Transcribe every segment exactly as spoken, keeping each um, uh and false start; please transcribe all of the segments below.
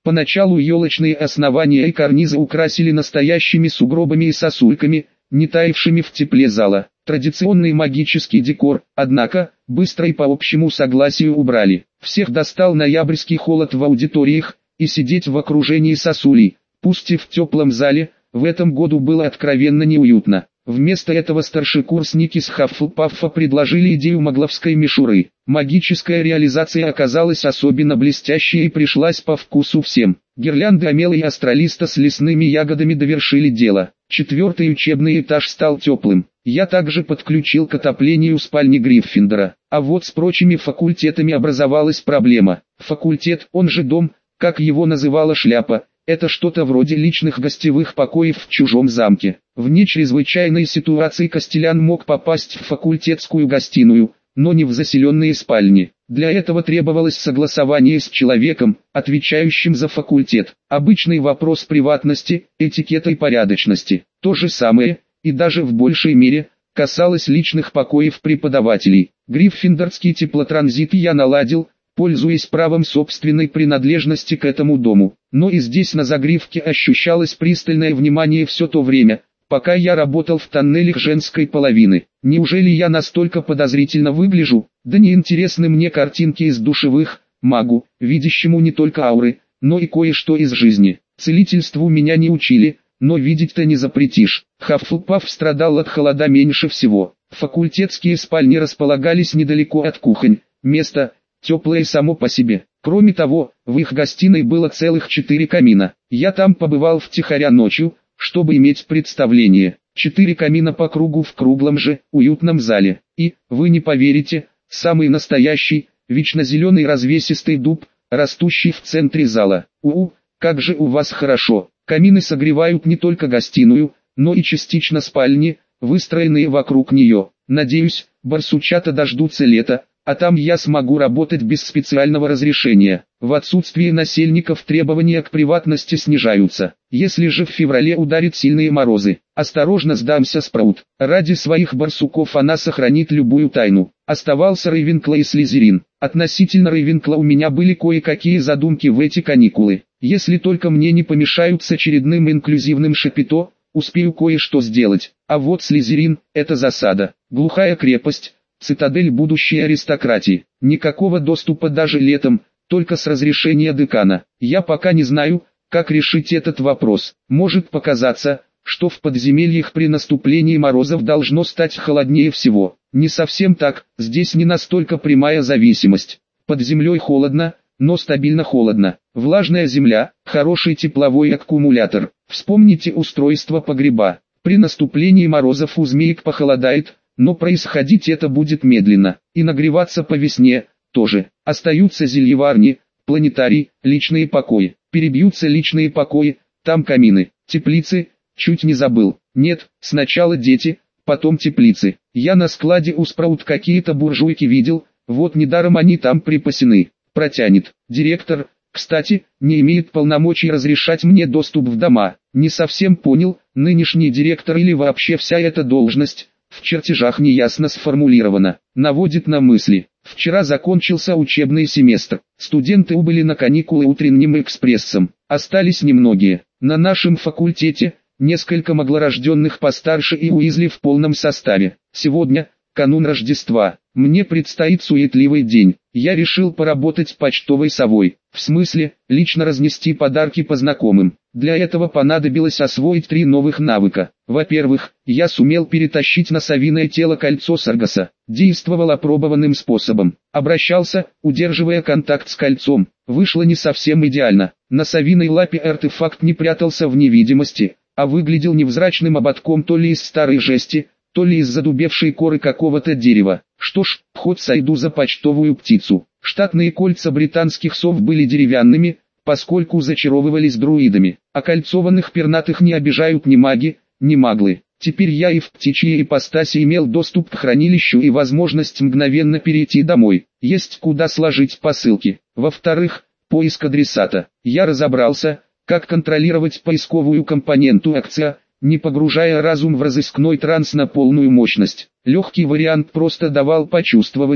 Поначалу елочные основания и карнизы украсили настоящими сугробами и сосульками, не таявшими в тепле зала. Традиционный магический декор, однако, быстро и по общему согласию убрали. Всех достал ноябрьский холод в аудиториях, и сидеть в окружении сосулей, пусть и в теплом зале, в этом году было откровенно неуютно. Вместо этого старшекурсники с Хаффлпаффа предложили идею магловской мишуры. Магическая реализация оказалась особенно блестящей и пришлась по вкусу всем. Гирлянды омела и астролиста с лесными ягодами довершили дело. Четвертый учебный этаж стал теплым. Я также подключил к отоплению спальни Гриффиндора. А вот с прочими факультетами образовалась проблема. Факультет, он же дом, как его называла шляпа, это что-то вроде личных гостевых покоев в чужом замке. Вне чрезвычайной ситуации Костелян мог попасть в факультетскую гостиную, но не в заселенные спальни. Для этого требовалось согласование с человеком, отвечающим за факультет. Обычный вопрос приватности, этикета и порядочности. То же самое, и даже в большей мере, касалось личных покоев преподавателей. Гриффиндорский теплотранзит я наладил, пользуясь правом собственной принадлежности к этому дому. Но и здесь на загривке ощущалось пристальное внимание все то время, пока я работал в тоннелях женской половины. Неужели я настолько подозрительно выгляжу? Да не интересны мне картинки из душевых, магу, видящему не только ауры, но и кое-что из жизни. Целительству меня не учили, но видеть-то не запретишь. Хаффлпафф страдал от холода меньше всего. Факультетские спальни располагались недалеко от кухонь, место теплое само по себе. Кроме того, в их гостиной было целых четыре камина. Я там побывал втихаря ночью, чтобы иметь представление. Четыре камина по кругу в круглом же, уютном зале. И, вы не поверите, самый настоящий, вечно зеленый развесистый дуб, растущий в центре зала. У-у, как же у вас хорошо. Камины согревают не только гостиную, но и частично спальни, выстроенные вокруг нее. Надеюсь, барсучата дождутся лета, а там я смогу работать без специального разрешения. В отсутствие насельников требования к приватности снижаются. Если же в феврале ударят сильные морозы, осторожно сдамся, Спраут. Ради своих барсуков она сохранит любую тайну. Оставался Рейвенкло и Слизерин. Относительно Рейвенкла у меня были кое-какие задумки в эти каникулы. Если только мне не помешают с очередным инклюзивным шапито, успею кое-что сделать. А вот Слизерин – это засада. Глухая крепость. Цитадель будущей аристократии. Никакого доступа даже летом, только с разрешения декана. Я пока не знаю, как решить этот вопрос. Может показаться, что в подземельях при наступлении морозов должно стать холоднее всего. Не совсем так, здесь не настолько прямая зависимость. Под землей холодно, но стабильно холодно. Влажная земля, хороший тепловой аккумулятор. Вспомните устройство погреба. При наступлении морозов у змеек похолодает, но происходить это будет медленно, и нагреваться по весне тоже. Остаются зельеварни, планетарий, личные покои. Перебьются личные покои, там камины, теплицы, чуть не забыл. Нет, сначала дети, потом теплицы. Я на складе у Спраут какие-то буржуйки видел, вот недаром они там припасены. Протянет. Директор, кстати, не имеет полномочий разрешать мне доступ в дома. Не совсем понял, нынешний директор или вообще вся эта должность. В чертежах неясно сформулировано, наводит на мысли. Вчера закончился учебный семестр. Студенты убыли на каникулы утренним экспрессом. Остались немногие. На нашем факультете несколько маглорожденных постарше и Уизли в полном составе. Сегодня, канун Рождества, мне предстоит суетливый день. Я решил поработать почтовой совой. В смысле, лично разнести подарки по знакомым. Для этого понадобилось освоить три новых навыка. Во-первых, я сумел перетащить на совиное тело кольцо Саргаса. Действовал опробованным способом. Обращался, удерживая контакт с кольцом. Вышло не совсем идеально. На совиной лапе артефакт не прятался в невидимости, а выглядел невзрачным ободком то ли из старой жести, то ли из задубевшей коры какого-то дерева. Что ж, в ход сойду за почтовую птицу. Штатные кольца британских сов были деревянными, поскольку зачаровывались друидами. Окольцованных пернатых не обижают ни маги, ни маглы. Теперь я и в птичьей ипостаси имел доступ к хранилищу и возможность мгновенно перейти домой. Есть куда сложить посылки. Во-вторых, поиск адресата. Я разобрался, как контролировать поисковую компоненту акция, не погружая разум в разыскной транс на полную мощность. Легкий вариант просто давал почувствовать,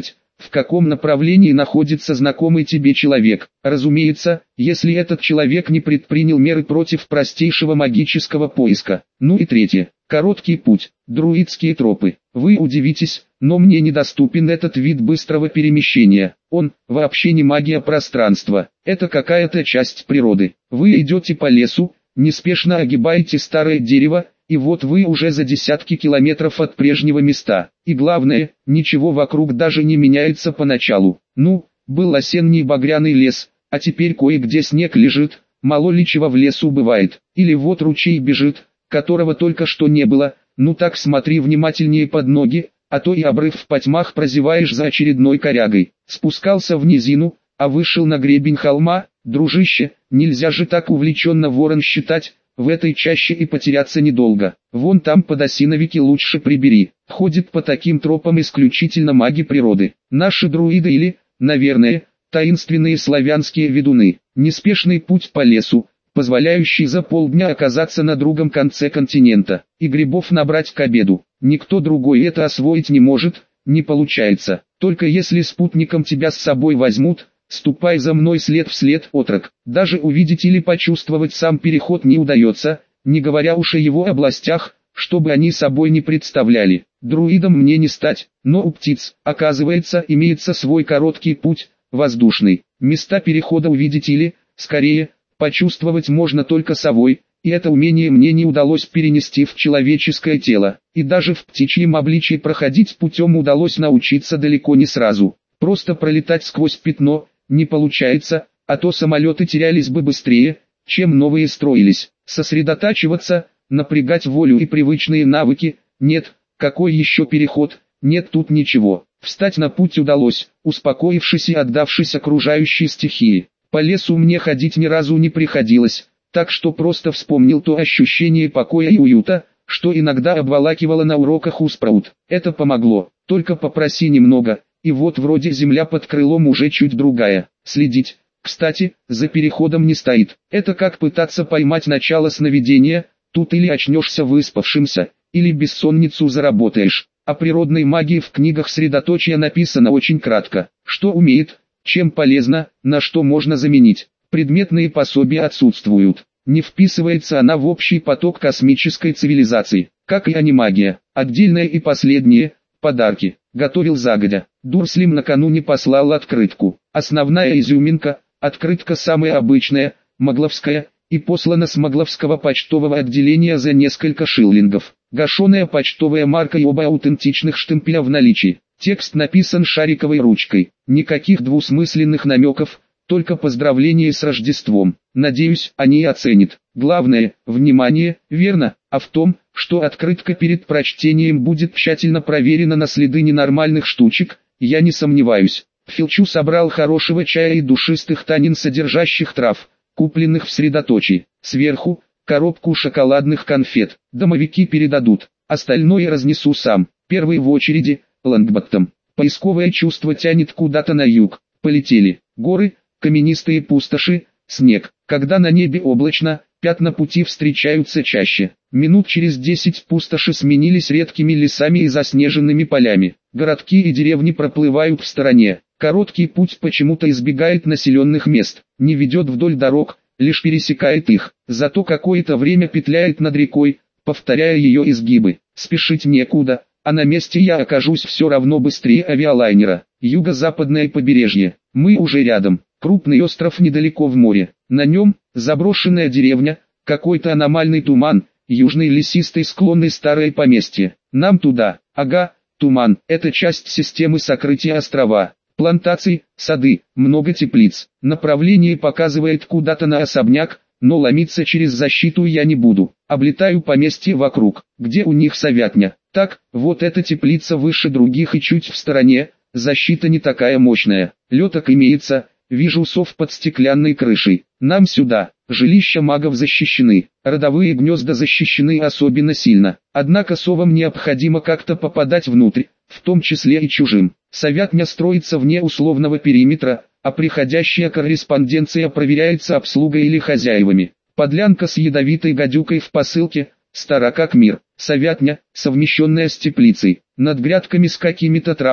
в каком направлении находится знакомый тебе человек. Разумеется, если этот человек не предпринял меры против простейшего магического поиска. Ну и третье. Короткий путь, друидские тропы. Вы удивитесь, но мне недоступен этот вид быстрого перемещения. Он, вообще не магия пространства, это какая-то часть природы. Вы идете по лесу, неспешно огибаете старое дерево, и вот вы уже за десятки километров от прежнего места. И главное, ничего вокруг даже не меняется поначалу. Ну, был осенний багряный лес, а теперь кое-где снег лежит, мало ли чего в лесу бывает. Или вот ручей бежит, которого только что не было. Ну так смотри внимательнее под ноги, а то и обрыв в потьмах прозеваешь за очередной корягой. Спускался в низину, а вышел на гребень холма. Дружище, нельзя же так увлеченно ворон считать, в этой чаще и потеряться недолго. Вон там подосиновики лучше прибери. Ходят по таким тропам исключительно маги природы. Наши друиды или, наверное, таинственные славянские ведуны. Неспешный путь по лесу, позволяющий за полдня оказаться на другом конце континента, и грибов набрать к обеду. Никто другой это освоить не может, не получается. Только если спутником тебя с собой возьмут, ступай за мной след в след, отрок. Даже увидеть или почувствовать сам переход не удается, не говоря уж о его областях, чтобы они собой не представляли. Друидом мне не стать, но у птиц, оказывается, имеется свой короткий путь, воздушный. Места перехода увидеть или, скорее, почувствовать можно только совой, и это умение мне не удалось перенести в человеческое тело. И даже в птичьем обличии проходить путем удалось научиться далеко не сразу. Просто пролетать сквозь пятно не получается, а то самолеты терялись бы быстрее, чем новые строились. Сосредотачиваться, напрягать волю и привычные навыки, нет, какой еще переход, нет тут ничего. Встать на путь удалось, успокоившись и отдавшись окружающей стихии. По лесу мне ходить ни разу не приходилось, так что просто вспомнил то ощущение покоя и уюта, что иногда обволакивало на уроках у Спраут. Это помогло, только попроси немного, и вот вроде земля под крылом уже чуть другая. Следить, кстати, за переходом не стоит. Это как пытаться поймать начало сновидения, тут или очнешься выспавшимся, или бессонницу заработаешь. О природной магии в книгах Средоточия написано очень кратко, что умеет, чем полезно, на что можно заменить. Предметные пособия отсутствуют. Не вписывается она в общий поток космической цивилизации, как и анимагия. Отдельное и последнее – подарки. Готовил загодя. Дурслим накануне послал открытку. Основная изюминка – открытка самая обычная, магловская, и послана с магловского почтового отделения за несколько шиллингов. Гашеная почтовая марка и оба аутентичных штемпеля в наличии. Текст написан шариковой ручкой. Никаких двусмысленных намеков, только поздравления с Рождеством. Надеюсь, они оценят. Главное, внимание, верно, а в том, что открытка перед прочтением будет тщательно проверена на следы ненормальных штучек, я не сомневаюсь. Филчу собрал хорошего чая и душистых танин содержащих трав, купленных в Средоточии. Сверху, коробку шоколадных конфет. Домовики передадут, остальное разнесу сам. Первый в очереди, Лангбаттом. Поисковое чувство тянет куда-то на юг. Полетели. Горы, каменистые пустоши, снег. Когда на небе облачно, пятна пути встречаются чаще. Минут через десять пустоши сменились редкими лесами и заснеженными полями. Городки и деревни проплывают в стороне. Короткий путь почему-то избегает населенных мест, не ведет вдоль дорог, лишь пересекает их. Зато какое-то время петляет над рекой, повторяя ее изгибы. Спешить некуда, а на месте я окажусь все равно быстрее авиалайнера. Юго-западное побережье. Мы уже рядом. Крупный остров недалеко в море. На нем заброшенная деревня, какой-то аномальный туман, южный лесистый склон и старое поместье. Нам туда. Ага, туман. Это часть системы сокрытия острова. Плантации, сады, много теплиц. Направление показывает куда-то на особняк, но ломиться через защиту я не буду. Облетаю поместье вокруг, где у них совятня. Так, вот эта теплица выше других и чуть в стороне, защита не такая мощная. Леток имеется, вижу сов под стеклянной крышей. Нам сюда. Жилища магов защищены, родовые гнезда защищены особенно сильно. Однако совам необходимо как-то попадать внутрь, в том числе и чужим. Совятня строится вне условного периметра, а приходящая корреспонденция проверяется обслугой или хозяевами. Подлянка с ядовитой гадюкой в посылке, стара как мир. Совятня, совмещенная с теплицей, над грядками с какими-то травами,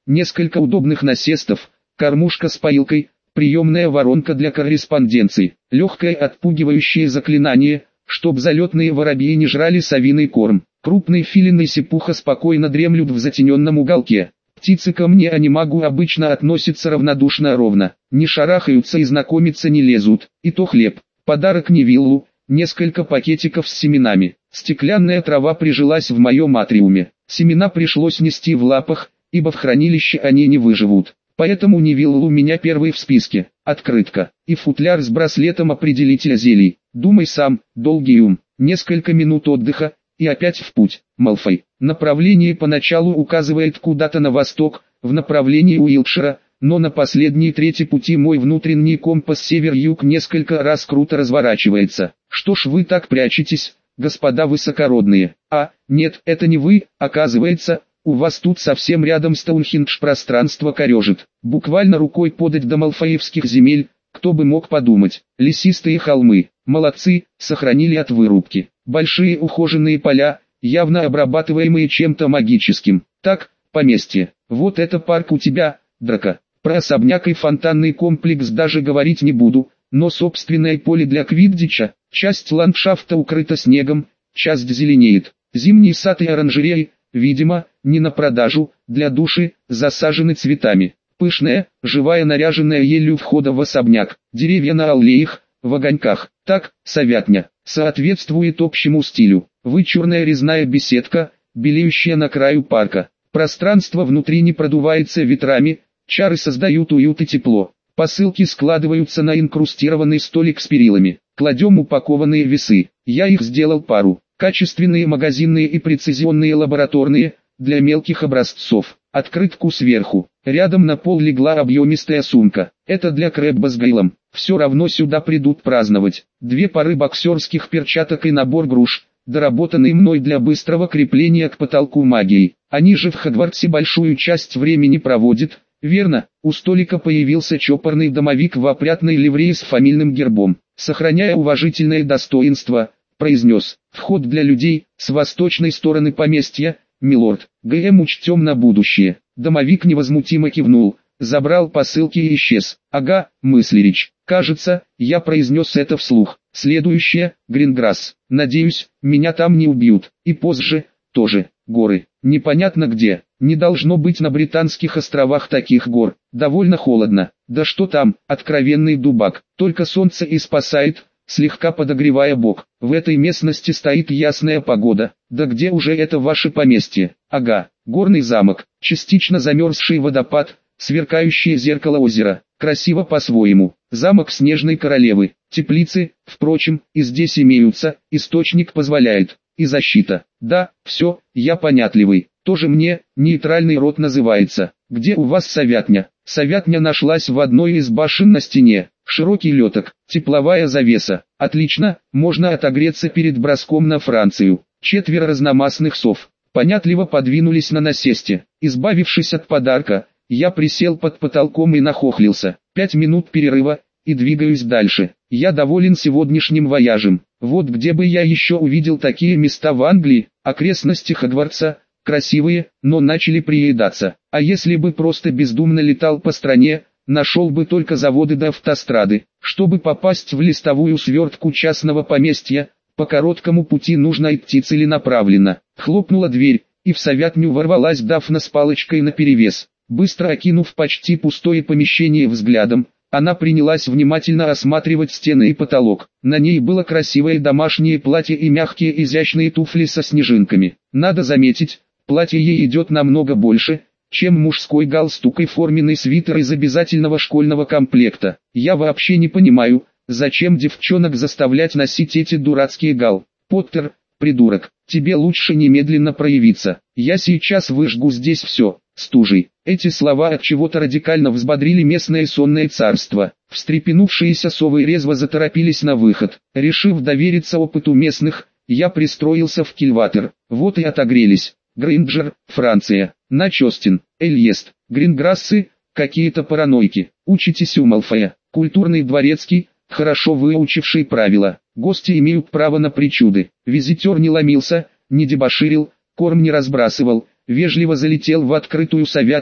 несколько удобных насестов, кормушка с поилкой, приемная воронка для корреспонденции, легкое отпугивающее заклинание, чтоб залетные воробьи не жрали совиный корм. Крупный филин и сипуха спокойно дремлют в затененном уголке. Птицы ко мне анимагу обычно относятся равнодушно ровно, не шарахаются и знакомиться не лезут. И то хлеб, подарок Невиллу, несколько пакетиков с семенами. Стеклянная трава прижилась в моем атриуме. Семена пришлось нести в лапах, ибо в хранилище они не выживут. Поэтому Невилл у меня первый в списке. Открытка и футляр с браслетом определителя зелий. Думай сам, долгий ум. Несколько минут отдыха, и опять в путь. Малфой. Направление поначалу указывает куда-то на восток, в направлении Уилтшира, но на последней трети пути мой внутренний компас север-юг несколько раз круто разворачивается. Что ж вы так прячетесь, господа высокородные? А, нет, это не вы, оказывается. У вас тут совсем рядом Стоунхендж пространство корежит. Буквально рукой подать до малфоевских земель, кто бы мог подумать. Лесистые холмы, молодцы, сохранили от вырубки. Большие ухоженные поля, явно обрабатываемые чем-то магическим. Так, поместье. Вот это парк у тебя, Драко. Про особняк и фонтанный комплекс даже говорить не буду, но собственное поле для квиддича, часть ландшафта укрыта снегом, часть зеленеет. Зимний сад и оранжереи, видимо, не на продажу, для души, засажены цветами. Пышная, живая наряженная ель у входа в особняк, деревья на аллеях, в огоньках. Так, совятня, соответствует общему стилю. Вычурная резная беседка, белеющая на краю парка. Пространство внутри не продувается ветрами, чары создают уют и тепло. Посылки складываются на инкрустированный столик с перилами. Кладем упакованные весы. Я их сделал пару. Качественные магазинные и прецизионные лабораторные, для мелких образцов. Открытку сверху. Рядом на пол легла объемистая сумка. Это для Крэбба с Гейлом. Все равно сюда придут праздновать. Две пары боксерских перчаток и набор груш, доработанный мной для быстрого крепления к потолку магией. Они же в Хогвартсе большую часть времени проводят. Верно, у столика появился чопорный домовик в опрятной ливреи с фамильным гербом. Сохраняя уважительное достоинство, произнес: «Вход для людей, с восточной стороны поместья, милорд, ГМ учтем на будущее». Домовик невозмутимо кивнул, забрал посылки и исчез. «Ага, мыслерич, кажется, я произнес это вслух. Следующее, Гринграсс. Надеюсь, меня там не убьют. И позже, тоже, горы. Непонятно где. Не должно быть на Британских островах таких гор. Довольно холодно. Да что там, откровенный дубак. Только солнце и спасает, слегка подогревая бок. В этой местности стоит ясная погода. Да где уже это ваше поместье? Ага, горный замок, частично замерзший водопад, сверкающее зеркало озера. Красиво по-своему. Замок Снежной Королевы. Теплицы, впрочем, и здесь имеются, источник позволяет. И защита. Да, все, я понятливый. Тоже мне, нейтральный род называется. Где у вас совятня? Совятня нашлась в одной из башен на стене. Широкий леток, тепловая завеса. Отлично, можно отогреться перед броском на Францию. Четверо разномастных сов понятливо подвинулись на насесте. Избавившись от подарка, я присел под потолком и нахохлился. Пять минут перерыва, и двигаюсь дальше. Я доволен сегодняшним вояжем. Вот где бы я еще увидел такие места в Англии. Окрестности Хогвартса, красивые, но начали приедаться. А если бы просто бездумно летал по стране, нашел бы только заводы да автострады. Чтобы попасть в листовую свертку частного поместья, по короткому пути нужно идти целенаправленно. Хлопнула дверь, и в совятню ворвалась Дафна с палочкой наперевес. Быстро окинув почти пустое помещение взглядом, она принялась внимательно осматривать стены и потолок. На ней было красивое домашнее платье и мягкие изящные туфли со снежинками. Надо заметить, платье ей идет намного больше, чем мужской галстук и форменный свитер из обязательного школьного комплекта. Я вообще не понимаю, зачем девчонок заставлять носить эти дурацкие гал. Поттер, придурок, тебе лучше немедленно проявиться. Я сейчас выжгу здесь все, стужей. Эти слова от чего-то радикально взбодрили местное сонное царство. Встрепенувшиеся совы резво заторопились на выход. Решив довериться опыту местных, я пристроился в кильватер. Вот и отогрелись. Грейнджер, Франция. Начостин, Эльест, Гринграссы, какие-то паранойки. Учитесь у Малфоя. Культурный дворецкий, хорошо выучивший правила. Гости имеют право на причуды. Визитер не ломился, не дебоширил, корм не разбрасывал, вежливо залетел в открытую совятню,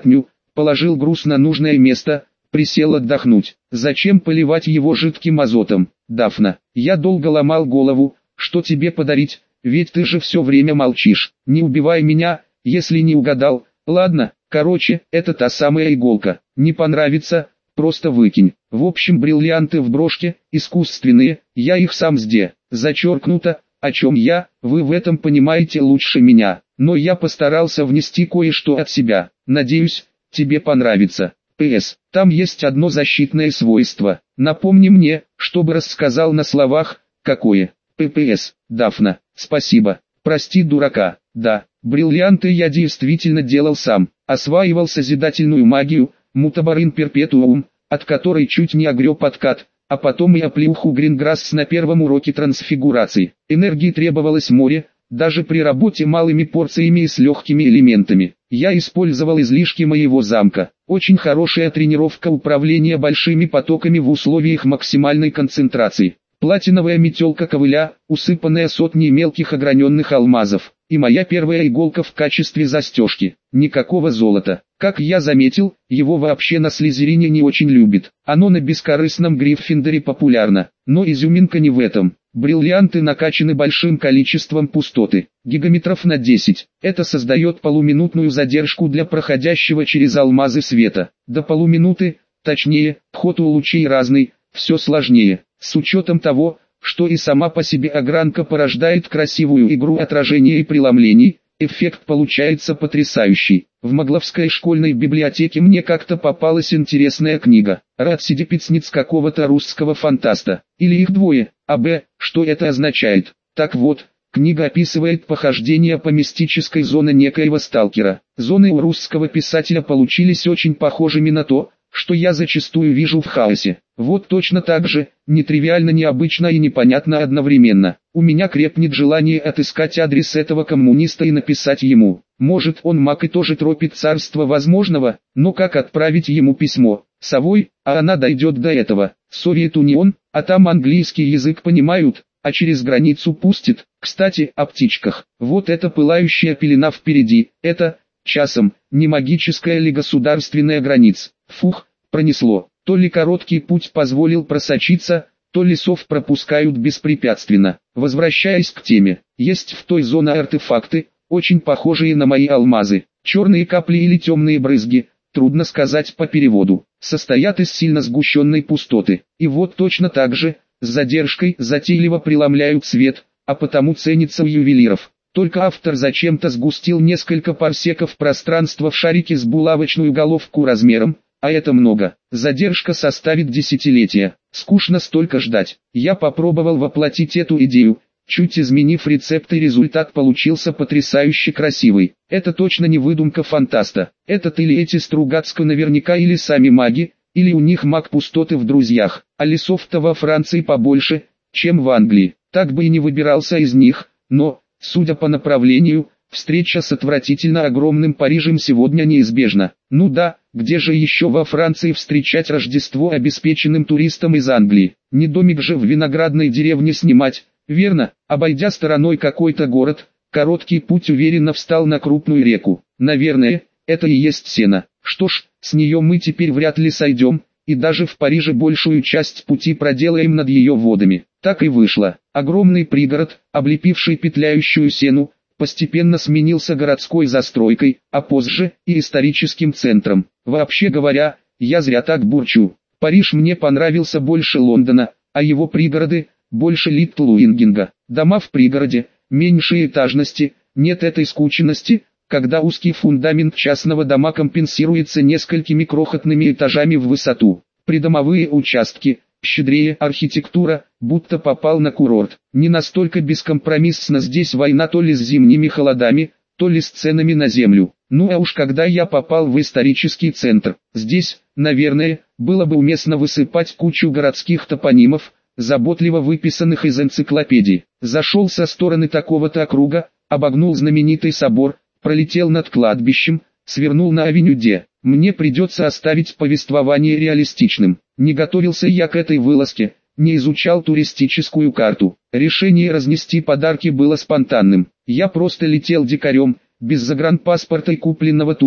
положил груз на нужное место, присел отдохнуть. Зачем поливать его жидким азотом? Дафна, я долго ломал голову, что тебе подарить, ведь ты же все время молчишь. Не убивай меня, если не угадал. Ладно, короче, это та самая иголка. Не понравится, просто выкинь. В общем, бриллианты в брошке, искусственные, я их сам сде. Зачеркнуто, о чем я, вы в этом понимаете лучше меня. Но я постарался внести кое-что от себя. Надеюсь, тебе понравится. П С. Там есть одно защитное свойство. Напомни мне, чтобы рассказал на словах, какое. П П С. Дафна, спасибо. Прости дурака. Да, бриллианты я действительно делал сам. Осваивал созидательную магию, мутабарин перпетуум, от которой чуть не огреб откат, а потом и оплеуху Гринграсс на первом уроке трансфигурации. Энергии требовалось море, даже при работе малыми порциями и с легкими элементами. Я использовал излишки моего замка. Очень хорошая тренировка управления большими потоками в условиях максимальной концентрации. Платиновая метелка ковыля, усыпанная сотней мелких ограненных алмазов. И моя первая иголка в качестве застежки. Никакого золота. Как я заметил, его вообще на Слизерине не очень любит. Оно на бескорыстном Гриффиндоре популярно. Но изюминка не в этом. Бриллианты накачаны большим количеством пустоты, гигаметров на десять. Это создает полуминутную задержку для проходящего через алмазы света. До полуминуты, точнее, ход у лучей разный, все сложнее. С учетом того, что и сама по себе огранка порождает красивую игру отражения и преломлений, эффект получается потрясающий. В Могловской школьной библиотеке мне как-то попалась интересная книга. Радсидипицниц какого-то русского фантаста. Или их двое. А б, что это означает? Так вот, книга описывает похождения по мистической зоне некоего сталкера. Зоны у русского писателя получились очень похожими на то, что я зачастую вижу в хаосе. Вот точно так же, нетривиально, необычно и непонятно одновременно. У меня крепнет желание отыскать адрес этого коммуниста и написать ему. Может, он маг и тоже тропит царство возможного, но как отправить ему письмо? Совой, а она дойдет до этого. Совет Унион, а там английский язык понимают, а через границу пустит. Кстати, о птичках. Вот эта пылающая пелена впереди, это, часом, не магическая ли государственная граница? Фух, пронесло. То ли короткий путь позволил просочиться, то ли сов пропускают беспрепятственно. Возвращаясь к теме, есть в той зоне артефакты, очень похожие на мои алмазы. Черные капли или темные брызги, трудно сказать по переводу, состоят из сильно сгущенной пустоты. И вот точно так же, с задержкой, затейливо преломляют свет, а потому ценится у ювелиров. Только автор зачем-то сгустил несколько парсеков пространства в шарике с булавочную головку размером, а это много. Задержка составит десятилетия. Скучно столько ждать. Я попробовал воплотить эту идею, чуть изменив рецепт, и результат получился потрясающе красивый. Это точно не выдумка фантаста. Этот или эти Стругацко наверняка или сами маги, или у них маг пустоты в друзьях. А лесов-то во Франции побольше, чем в Англии. Так бы и не выбирался из них, но, судя по направлению, встреча с отвратительно огромным Парижем сегодня неизбежна. Ну да, где же еще во Франции встречать Рождество обеспеченным туристам из Англии? Не домик же в виноградной деревне снимать, верно? Обойдя стороной какой-то город, короткий путь уверенно встал на крупную реку. Наверное, это и есть Сена. Что ж, с нее мы теперь вряд ли сойдем, и даже в Париже большую часть пути проделаем над ее водами. Так и вышло. Огромный пригород, облепивший петляющую Сену, постепенно сменился городской застройкой, а позже и историческим центром. Вообще говоря, я зря так бурчу. Париж мне понравился больше Лондона, а его пригороды больше Литл Уингинга. Дома в пригороде, меньше этажности, нет этой скученности, когда узкий фундамент частного дома компенсируется несколькими крохотными этажами в высоту. Придомовые участки, щедрее архитектура, будто попал на курорт. Не настолько бескомпромиссно здесь война, то ли с зимними холодами, то ли с ценами на землю. Ну а уж когда я попал в исторический центр, здесь, наверное, было бы уместно высыпать кучу городских топонимов, заботливо выписанных из энциклопедий. Зашел со стороны такого-то округа, обогнул знаменитый собор, пролетел над кладбищем, свернул на авеню Де. Мне придется оставить повествование реалистичным. Не готовился я к этой вылазке, не изучал туристическую карту. Решение разнести подарки было спонтанным. Я просто летел дикарем, без загранпаспорта и купленного тура,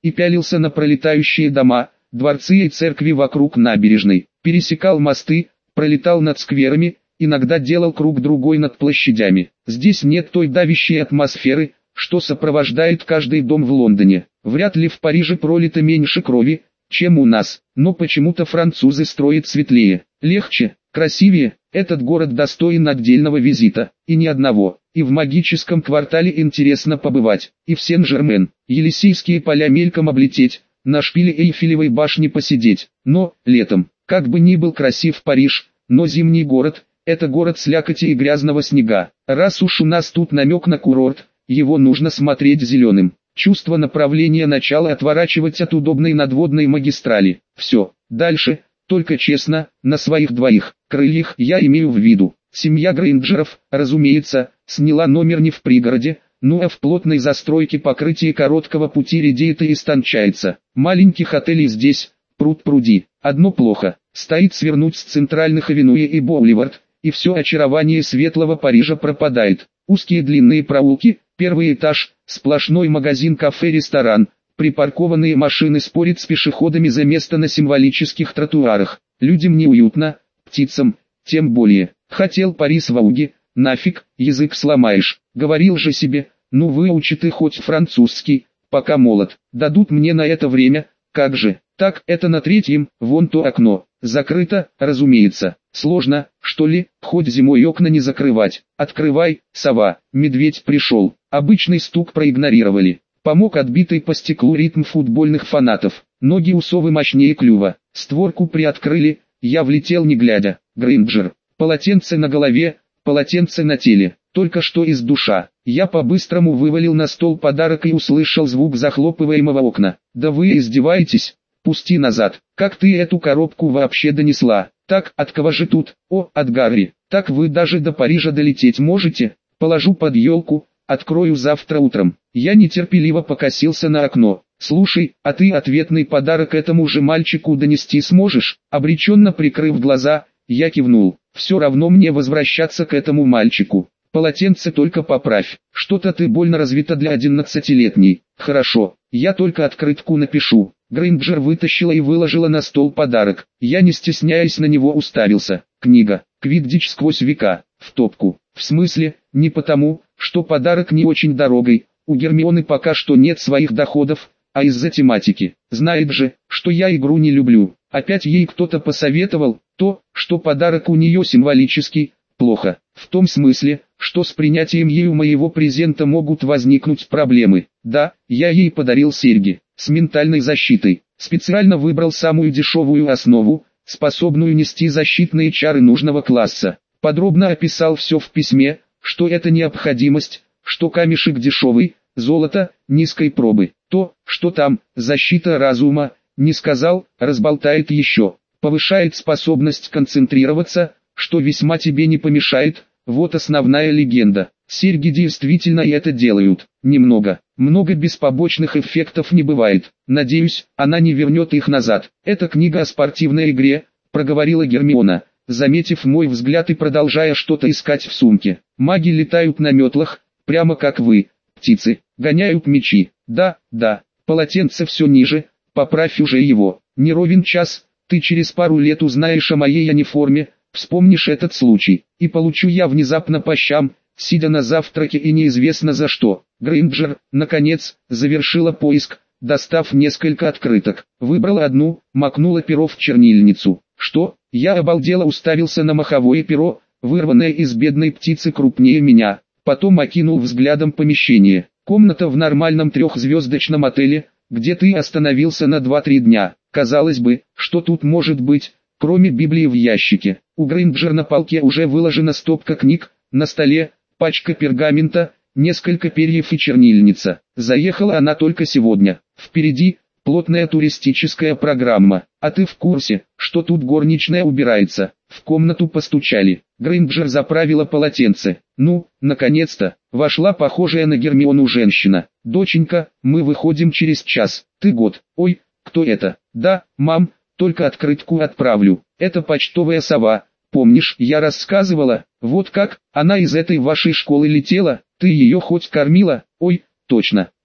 и пялился на пролетающие дома, дворцы и церкви вокруг набережной. Пересекал мосты, пролетал над скверами, иногда делал круг другой над площадями. Здесь нет той давящей атмосферы, что сопровождает каждый дом в Лондоне. Вряд ли в Париже пролито меньше крови, чем у нас, но почему-то французы строят светлее, легче, красивее. Этот город достоин отдельного визита, и ни одного. И в магическом квартале интересно побывать, и в Сен-Жермен, Елисейские поля мельком облететь, на шпиле Эйфелевой башни посидеть. Но, летом, как бы ни был красив Париж, но зимний город – это город слякоти и грязного снега. Раз уж у нас тут намек на курорт, его нужно смотреть зеленым. Чувство направления начала отворачивать от удобной надводной магистрали. Все, дальше, только честно, на своих двоих крыльях я имею в виду. Семья Грейнджеров, разумеется, сняла номер не в пригороде, ну а в плотной застройке покрытие короткого пути редеет и истончается. Маленьких отелей здесь, пруд-пруди. Одно плохо, стоит свернуть с центральных Авенуэ и Боуливард, и все очарование светлого Парижа пропадает. Узкие длинные проулки, первый этаж, сплошной магазин-кафе-ресторан, припаркованные машины спорят с пешеходами за место на символических тротуарах. Людям неуютно, птицам, тем более. Хотел Парис в Ауге, нафиг, язык сломаешь. Говорил же себе, ну выучи ты хоть французский, пока молод. Дадут мне на это время, как же. Так, это на третьем, вон то окно. Закрыто, разумеется. Сложно, что ли, хоть зимой окна не закрывать. Открывай, сова, медведь пришел. Обычный стук проигнорировали. Помог отбитый по стеклу ритм футбольных фанатов. Ноги у совы мощнее клюва. Створку приоткрыли, я влетел не глядя. Грейнджер. Полотенце на голове, полотенце на теле. Только что из душа. Я по-быстрому вывалил на стол подарок и услышал звук захлопываемого окна. Да вы издеваетесь? Пусти назад. Как ты эту коробку вообще донесла? Так, от кого же тут? О, от Гарри. Так вы даже до Парижа долететь можете? Положу под елку, открою завтра утром. Я нетерпеливо покосился на окно. Слушай, а ты ответный подарок этому же мальчику донести сможешь? Обреченно прикрыв глаза, я кивнул. Все равно мне возвращаться к этому мальчику. Полотенце только поправь. Что-то ты больно развита для одиннадцатилетней. Хорошо, я только открытку напишу. Грейнджер вытащила и выложила на стол подарок. Я не стесняясь на него уставился. Книга «Квиддич сквозь века», в топку. В смысле, не потому, что подарок не очень дорогой. У Гермионы пока что нет своих доходов, а из-за тематики. Знает же, что я игру не люблю. Опять ей кто-то посоветовал, то, что подарок у нее символический, плохо. В том смысле, что с принятием ею моего презента могут возникнуть проблемы. Да, я ей подарил серьги, с ментальной защитой. Специально выбрал самую дешевую основу, способную нести защитные чары нужного класса. Подробно описал все в письме, что это необходимость, что камешек дешевый, золото, низкой пробы. То, что там, защита разума, не сказал, разболтает еще. Повышает способность концентрироваться, что весьма тебе не помешает. Вот основная легенда. Серьги действительно и это делают. Немного. Много без побочных эффектов не бывает. Надеюсь, она не вернет их назад. Это книга о спортивной игре, проговорила Гермиона, заметив мой взгляд и продолжая что-то искать в сумке. Маги летают на метлах, прямо как вы, птицы, гоняют мячи. Да, да, полотенце все ниже, поправь уже его. Не ровен час, ты через пару лет узнаешь о моей униформе, вспомнишь этот случай, и получу я внезапно по щам, сидя на завтраке и неизвестно за что. Грейнджер, наконец, завершила поиск, достав несколько открыток. Выбрала одну, макнула перо в чернильницу. Что? Я обалдело уставился на маховое перо, вырванное из бедной птицы крупнее меня. Потом окинул взглядом помещение. Комната в нормальном трехзвездочном отеле, где ты остановился на два-три дня. Казалось бы, что тут может быть, кроме Библии в ящике. У Грейнджер на полке уже выложена стопка книг, на столе пачка пергамента, несколько перьев и чернильница. Заехала она только сегодня. Впереди плотная туристическая программа. А ты в курсе, что тут горничная убирается? В комнату постучали. Грейнджер заправила полотенце. Ну, наконец-то, вошла похожая на Гермиону женщина. Доченька, мы выходим через час. Ты год. Ой, кто это? Да, мам, только открытку отправлю. Это почтовая сова. Помнишь, я рассказывала? Вот как, она из этой вашей школы летела, ты ее хоть кормила? Ой, точно,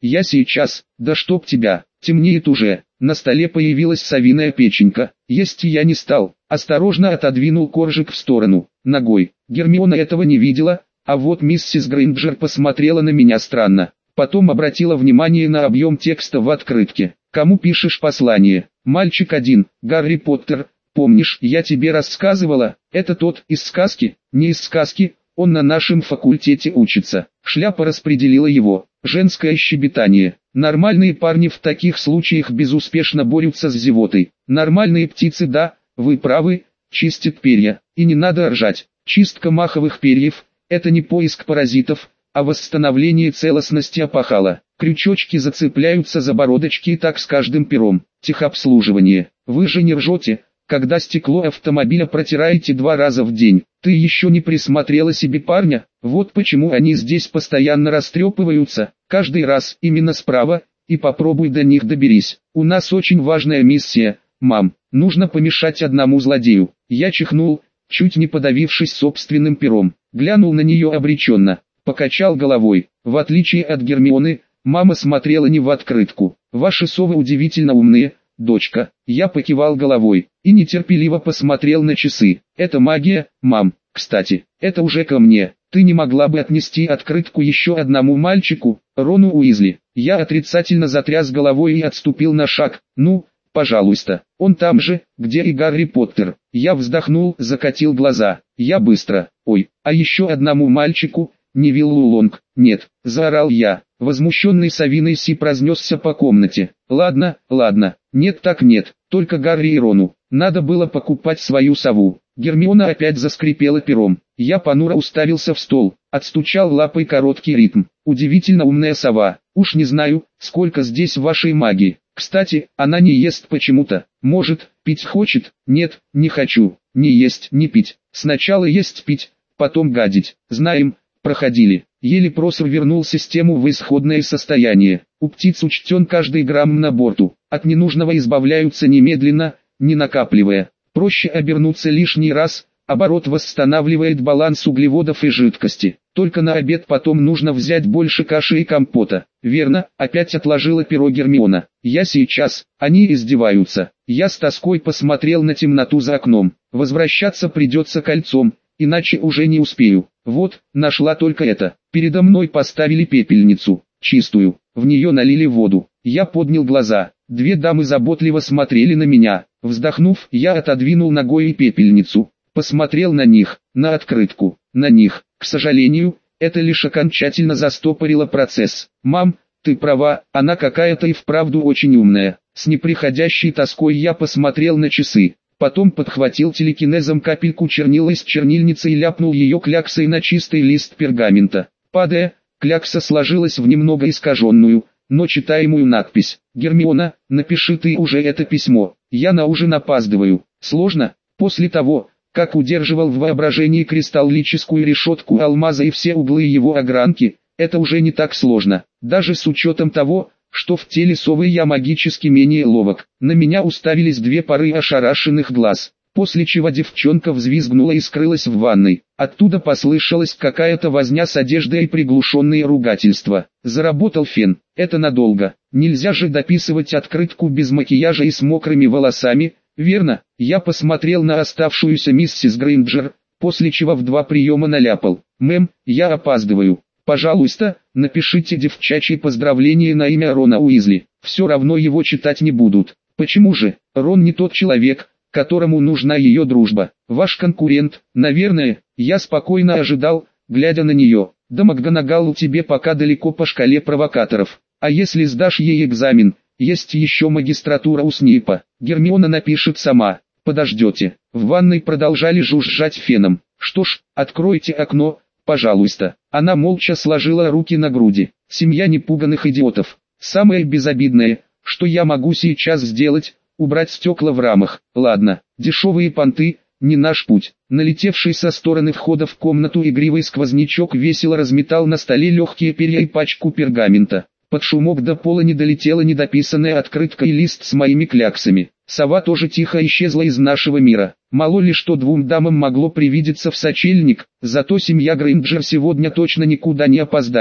Я сейчас, да чтоб тебя, темнеет уже. На столе появилась совиная печенька. Есть я не стал, осторожно отодвинул коржик в сторону, ногой. Гермиона этого не видела, а вот миссис Грейнджер посмотрела на меня странно. Потом обратила внимание на объем текста в открытке. «Кому пишешь послание?» «Мальчик один, Гарри Поттер. Помнишь, я тебе рассказывала? Это тот из сказки?» «Не из сказки, он на нашем факультете учится». Шляпа распределила его. Женское щебетание. Нормальные парни в таких случаях безуспешно борются с зевотой. Нормальные птицы, да, вы правы, чистят перья. И не надо ржать. Чистка маховых перьев – это не поиск паразитов, а восстановление целостности опахала. Крючочки зацепляются за бородочки и так с каждым пером. Техобслуживание. Вы же не ржете, когда стекло автомобиля протираете два раза в день. Ты еще не присмотрела себе парня? Вот почему они здесь постоянно растрепываются. Каждый раз именно справа, и попробуй до них доберись. У нас очень важная миссия, мам. Нужно помешать одному злодею. Я чихнул, чуть не подавившись собственным пером. Глянул на нее обреченно. Покачал головой. В отличие от Гермионы, мама смотрела не в открытку. Ваши совы удивительно умные, дочка. Я покивал головой и нетерпеливо посмотрел на часы. Это магия, мам. Кстати, это уже ко мне. Ты не могла бы отнести открытку еще одному мальчику, Рону Уизли? Я отрицательно затряс головой и отступил на шаг. Ну, пожалуйста. Он там же, где и Гарри Поттер. Я вздохнул, закатил глаза. Я быстро. Ой, а еще одному мальчику? Невиллу Лонг. Нет, заорал я. Возмущенный совиный сип разнесся по комнате. Ладно, ладно, нет так нет, только Гарри и Рону. Надо было покупать свою сову. Гермиона опять заскрипела пером. Я понуро уставился в стол, отстучал лапой короткий ритм. Удивительно умная сова. Уж не знаю, сколько здесь вашей магии. Кстати, она не ест почему-то. Может, пить хочет? Нет, не хочу. Не есть, не пить. Сначала есть пить, потом гадить. Знаем. Проходили. Еле проср вернул систему в исходное состояние. У птиц учтен каждый грамм на борту. От ненужного избавляются немедленно, не накапливая. Проще обернуться лишний раз, оборот восстанавливает баланс углеводов и жидкости. Только на обед потом нужно взять больше каши и компота. Верно, опять отложила перо Гермиона. Я сейчас, они издеваются. Я с тоской посмотрел на темноту за окном. Возвращаться придется кольцом, иначе уже не успею. Вот, нашла только это. Передо мной поставили пепельницу, чистую, в нее налили воду. Я поднял глаза. Две дамы заботливо смотрели на меня. Вздохнув, я отодвинул ногой и пепельницу. Посмотрел на них, на открытку, на них. К сожалению, это лишь окончательно застопорило процесс. Мам, ты права, она какая-то и вправду очень умная. С неприходящей тоской я посмотрел на часы. Потом подхватил телекинезом капельку чернила из чернильницы и ляпнул ее кляксой на чистый лист пергамента. Падая, клякса сложилась в немного искаженную, но читаемую надпись. «Гермиона, напиши ты уже это письмо, я на ужин опаздываю». Сложно? После того, как удерживал в воображении кристаллическую решетку алмаза и все углы его огранки, это уже не так сложно, даже с учетом того, что в теле совы я магически менее ловок. На меня уставились две пары ошарашенных глаз, после чего девчонка взвизгнула и скрылась в ванной. Оттуда послышалась какая-то возня с одеждой и приглушенные ругательства. Заработал фен. Это надолго. Нельзя же дописывать открытку без макияжа и с мокрыми волосами, верно? Я посмотрел на оставшуюся миссис Грейнджер, после чего в два приема наляпал. «Мэм, я опаздываю. Пожалуйста, напишите девчачьи поздравления на имя Рона Уизли. Все равно его читать не будут». «Почему же? Рон не тот человек, которому нужна ее дружба. Ваш конкурент, наверное». Я спокойно ожидал, глядя на нее. «Да МакГонагал тебе пока далеко по шкале провокаторов. А если сдашь ей экзамен, есть еще магистратура у СНИПа. Гермиона напишет сама. Подождете». В ванной продолжали жужжать феном. «Что ж, откройте окно, пожалуйста». Она молча сложила руки на груди. «Семья непуганных идиотов. Самое безобидное, что я могу сейчас сделать, убрать стекла в рамах. Ладно, дешевые понты, не наш путь». Налетевший со стороны входа в комнату игривый сквознячок весело разметал на столе легкие перья и пачку пергамента. Под шумок до пола не долетела недописанная открытка и лист с моими кляксами. Сова тоже тихо исчезла из нашего мира. Мало ли что двум дамам могло привидеться в сочельник, зато семья Грейнджер сегодня точно никуда не опоздает.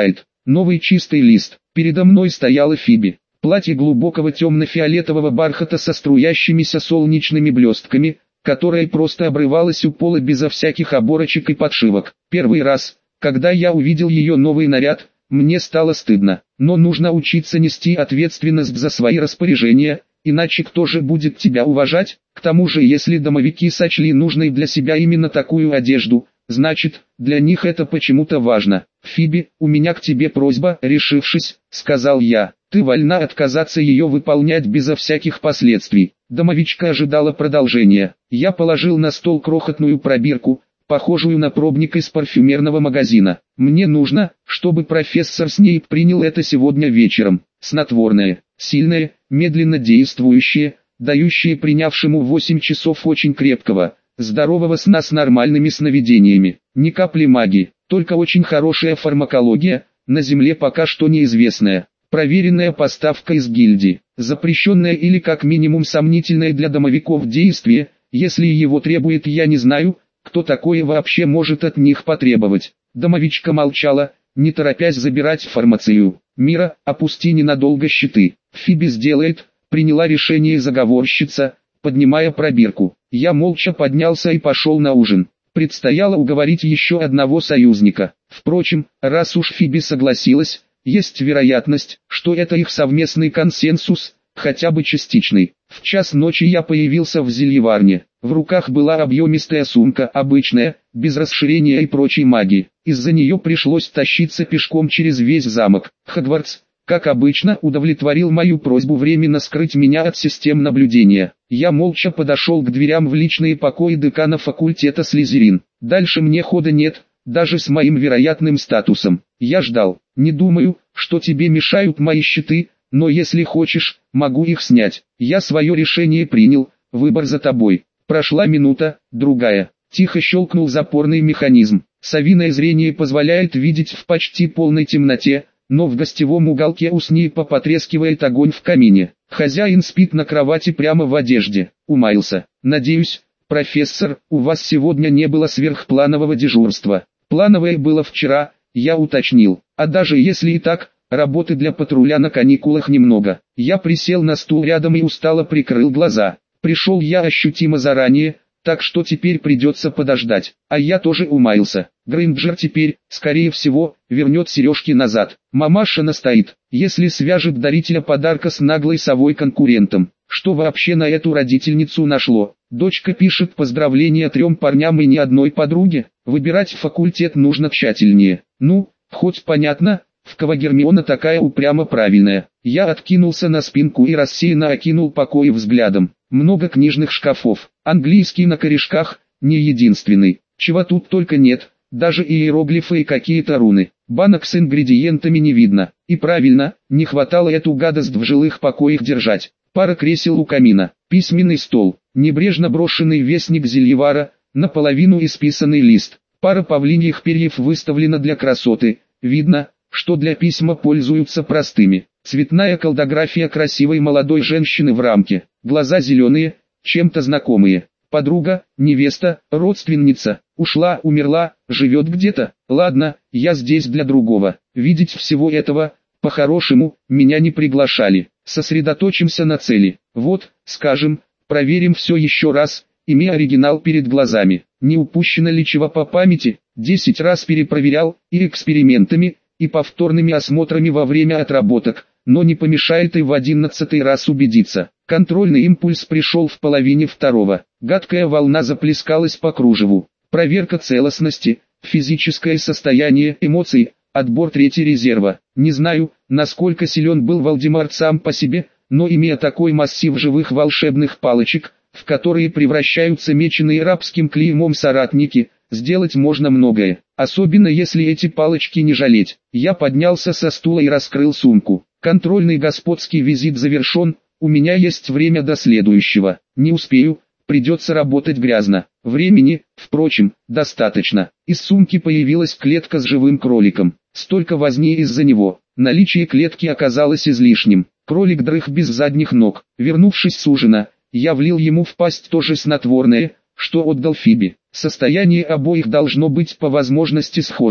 Новый чистый лист. Передо мной стояла Фиби. Платье глубокого темно-фиолетового бархата со струящимися солнечными блестками, которое просто обрывалось у пола безо всяких оборочек и подшивок. Первый раз, когда я увидел ее новый наряд, мне стало стыдно. Но нужно учиться нести ответственность за свои распоряжения, иначе кто же будет тебя уважать? К тому же, если домовики сочли нужной для себя именно такую одежду, значит, для них это почему-то важно. «Фиби, у меня к тебе просьба», — решившись, сказал я. «Ты вольна отказаться ее выполнять безо всяких последствий». Домовичка ожидала продолжения. Я положил на стол крохотную пробирку, похожую на пробник из парфюмерного магазина. «Мне нужно, чтобы профессор Снейп принял это сегодня вечером. Снотворное, сильное, медленно действующее, дающее принявшему восемь часов очень крепкого, здорового сна с нормальными сновидениями. Ни капли магии, только очень хорошая фармакология, на Земле пока что неизвестная. Проверенная поставка из гильдии, запрещенное или как минимум сомнительное для домовиков действие, если его требует, я не знаю, кто такое вообще может от них потребовать». Домовичка молчала, не торопясь забирать фармацию. «Мира, опусти ненадолго щиты. Фиби сделает», — приняла решение заговорщица, поднимая пробирку. Я молча поднялся и пошел на ужин. Предстояло уговорить еще одного союзника. Впрочем, раз уж Фиби согласилась, есть вероятность, что это их совместный консенсус, хотя бы частичный. В час ночи я появился в зельеварне. В руках была объемистая сумка, обычная, без расширения и прочей магии. Из-за нее пришлось тащиться пешком через весь замок. Хогвартс, как обычно, удовлетворил мою просьбу временно скрыть меня от систем наблюдения. Я молча подошел к дверям в личные покои декана факультета Слизерин. Дальше мне хода нет, даже с моим вероятным статусом. Я ждал. «Не думаю, что тебе мешают мои щиты, но если хочешь, могу их снять. Я свое решение принял, выбор за тобой». Прошла минута, другая. Тихо щелкнул запорный механизм. Совиное зрение позволяет видеть в почти полной темноте, но в гостевом уголке у Снейпа потрескивает огонь в камине. Хозяин спит на кровати прямо в одежде. Умаился. «Надеюсь, профессор, у вас сегодня не было сверхпланового дежурства». «Плановое было вчера», я уточнил. «А даже если и так, работы для патруля на каникулах немного». Я присел на стул рядом и устало прикрыл глаза. Пришел я ощутимо заранее, так что теперь придется подождать. А я тоже умаился. Грейнджер теперь, скорее всего, вернет сережки назад. Мамаша настоит, если свяжет дарителя подарка с наглой совой-конкурентом. Что вообще на эту родительницу нашло? Дочка пишет поздравления трем парням и ни одной подруге. Выбирать факультет нужно тщательнее. Ну, хоть понятно, в кого Гермиона такая упрямо правильная. Я откинулся на спинку и рассеянно окинул покои взглядом. Много книжных шкафов, английский на корешках, не единственный. Чего тут только нет, даже иероглифы и какие-то руны. Банок с ингредиентами не видно. И правильно, не хватало эту гадость в жилых покоях держать. Пара кресел у камина, письменный стол, небрежно брошенный вестник Зельевара, наполовину исписанный лист. Пара павлиньих перьев выставлена для красоты, видно, что для письма пользуются простыми. Цветная колдография красивой молодой женщины в рамке, глаза зеленые, чем-то знакомые. Подруга, невеста, родственница, ушла, умерла, живет где-то. Ладно, я здесь для другого. Видеть всего этого, по-хорошему, меня не приглашали. Сосредоточимся на цели. Вот, скажем, проверим все еще раз, имея оригинал перед глазами. Не упущено ли чего по памяти? Десять раз перепроверял, и экспериментами, и повторными осмотрами во время отработок, но не помешает и в одиннадцатый раз убедиться. Контрольный импульс пришел в половине второго. Гадкая волна заплескалась по кружеву. Проверка целостности, физическое состояние, эмоций, отбор третьей резерва. Не знаю, насколько силен был Волдемарт сам по себе, но имея такой массив живых волшебных палочек, в которые превращаются меченые рабским клеймом соратники, сделать можно многое, особенно если эти палочки не жалеть. Я поднялся со стула и раскрыл сумку. Контрольный господский визит завершен, у меня есть время до следующего. Не успею, придется работать грязно. Времени, впрочем, достаточно. Из сумки появилась клетка с живым кроликом. Столько возни из-за него. Наличие клетки оказалось излишним. Кролик дрых без задних ног. Вернувшись с ужина, я влил ему в пасть то же снотворное, что отдал Фиби. Состояние обоих должно быть по возможности схожим.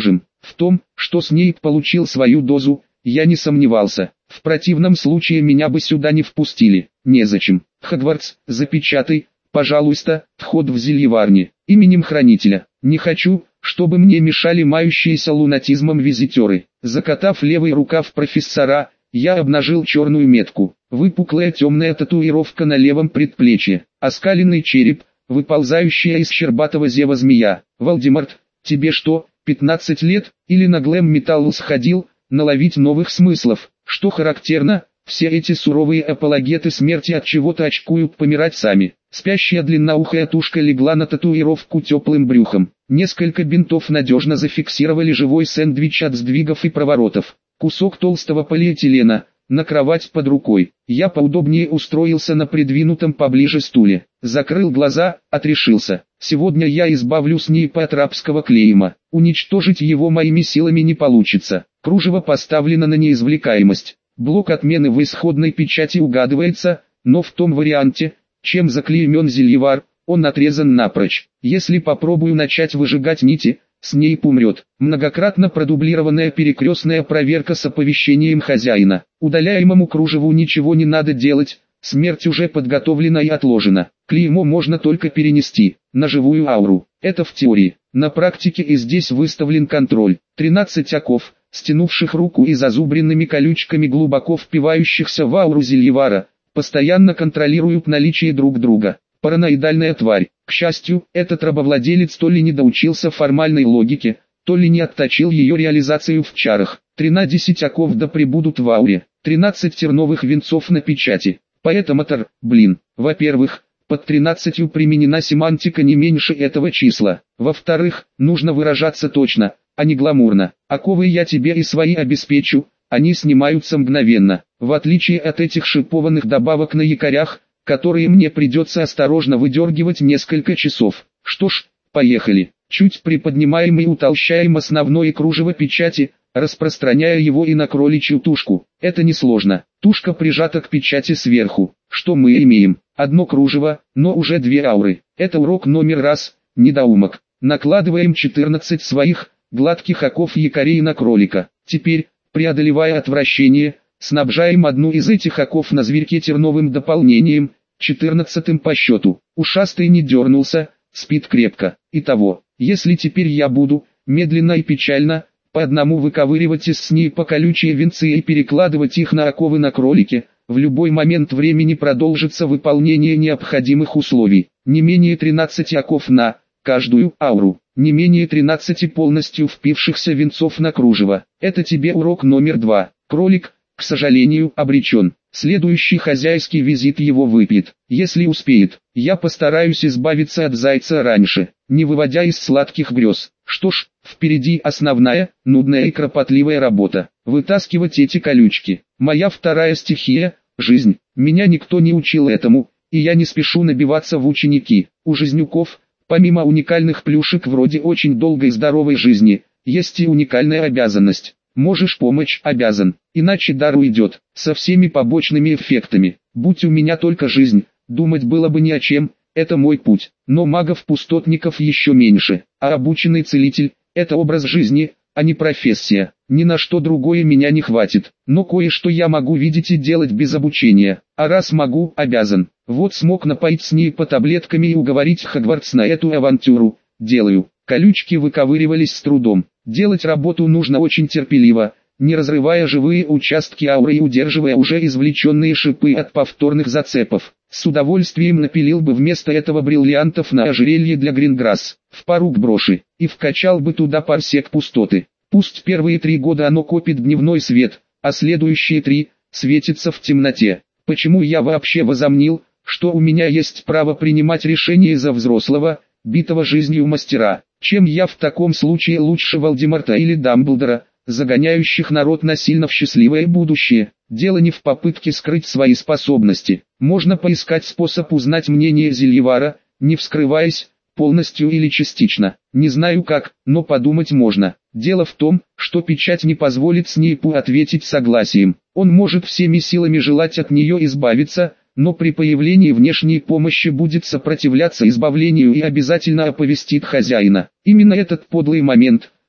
В том, что Снейп получил свою дозу, я не сомневался. В противном случае меня бы сюда не впустили. Незачем. Хогвартс, запечатай, пожалуйста, вход в зельеварни, именем хранителя. Не хочу, чтобы мне мешали мающиеся лунатизмом визитеры. Закатав левый рукав профессора, я обнажил черную метку. Выпуклая темная татуировка на левом предплечье. Оскаленный череп, выползающая из щербатого зева змея. Волдеморт, тебе что, пятнадцать лет, или на Глэм Металл сходил, наловить новых смыслов? Что характерно, все эти суровые апологеты смерти от чего-то очкуют помирать сами. Спящая длинноухая тушка легла на татуировку теплым брюхом. Несколько бинтов надежно зафиксировали живой сэндвич от сдвигов и проворотов. Кусок толстого полиэтилена, на кровать под рукой. Я поудобнее устроился на придвинутом поближе стуле. Закрыл глаза, отрешился. Сегодня я избавлю Снейпа от рабского клейма. Уничтожить его моими силами не получится. Кружево поставлено на неизвлекаемость. Блок отмены в исходной печати угадывается, но в том варианте, чем заклеймен зельевар, он отрезан напрочь. Если попробую начать выжигать нити, Снейп умрет. Многократно продублированная перекрестная проверка с оповещением хозяина. Удаляемому кружеву ничего не надо делать, смерть уже подготовлена и отложена. Клеймо можно только перенести на живую ауру. Это в теории. На практике и здесь выставлен контроль. тринадцать оков, стянувших руку и зазубренными колючками глубоко впивающихся в ауру зельевара, постоянно контролируют наличие друг друга. Параноидальная тварь. К счастью, этот рабовладелец то ли не доучился формальной логике, то ли не отточил ее реализацию в чарах. Тринадцать оков да пребудут в ауре. тринадцать терновых венцов на печати. Поэтому-то, блин, во-первых, под тринадцатью применена семантика не меньше этого числа. Во-вторых, нужно выражаться точно, а не гламурно. Оковы я тебе и свои обеспечу, они снимаются мгновенно. В отличие от этих шипованных добавок на якорях, которые мне придется осторожно выдергивать несколько часов. Что ж, поехали. Чуть приподнимаем и утолщаем основное кружево печати, распространяя его и на кроличью тушку. Это несложно. Тушка прижата к печати сверху. Что мы имеем? Одно кружево, но уже две ауры. Это урок номер раз, недоумок. Накладываем четырнадцать своих, гладких оков якорей на кролика. Теперь, преодолевая отвращение, снабжаем одну из этих оков на зверьке терновым дополнением, четырнадцатым по счету. Ушастый не дернулся, спит крепко. Итого, если теперь я буду, медленно и печально, по одному выковыривать из Снейпа колючие венцы и перекладывать их на оковы на кролике, в любой момент времени продолжится выполнение необходимых условий. Не менее тринадцати оков на каждую ауру, не менее тринадцати полностью впившихся венцов на кружево. Это тебе урок номер два. Кролик, к сожалению, обречен. Следующий хозяйский визит его выпьет. Если успеет, я постараюсь избавиться от зайца раньше, не выводя из сладких грез. Что ж, впереди основная, нудная и кропотливая работа. Вытаскивать эти колючки. Моя вторая стихия – жизнь. Меня никто не учил этому, и я не спешу набиваться в ученики. У жизнюков, помимо уникальных плюшек вроде очень долгой и здоровой жизни, есть и уникальная обязанность. Можешь помочь, обязан, иначе дар уйдет, со всеми побочными эффектами. Будь у меня только жизнь, думать было бы ни о чем, это мой путь. Но магов-пустотников еще меньше, а обученный целитель – это образ жизни, а не профессия. Ни на что другое меня не хватит, но кое-что я могу видеть и делать без обучения. А раз могу, обязан. Вот смог напоить Снейпа таблетками и уговорить Хогвартс на эту авантюру. Делаю. Колючки выковыривались с трудом. Делать работу нужно очень терпеливо, не разрывая живые участки ауры и удерживая уже извлеченные шипы от повторных зацепов. С удовольствием напилил бы вместо этого бриллиантов на ожерелье для Гринграсс, в пару к броши, и вкачал бы туда парсек пустоты. Пусть первые три года оно копит дневной свет, а следующие три – светится в темноте. Почему я вообще возомнил, что у меня есть право принимать решения за взрослого, битого жизнью мастера? Чем я в таком случае лучше Волдеморта или Дамблдора, загоняющих народ насильно в счастливое будущее? Дело не в попытке скрыть свои способности. Можно поискать способ узнать мнение зельевара, не вскрываясь, полностью или частично. Не знаю как, но подумать можно. Дело в том, что печать не позволит Снейпу ответить согласием. Он может всеми силами желать от нее избавиться, но при появлении внешней помощи будет сопротивляться избавлению и обязательно оповестит хозяина. Именно этот подлый момент,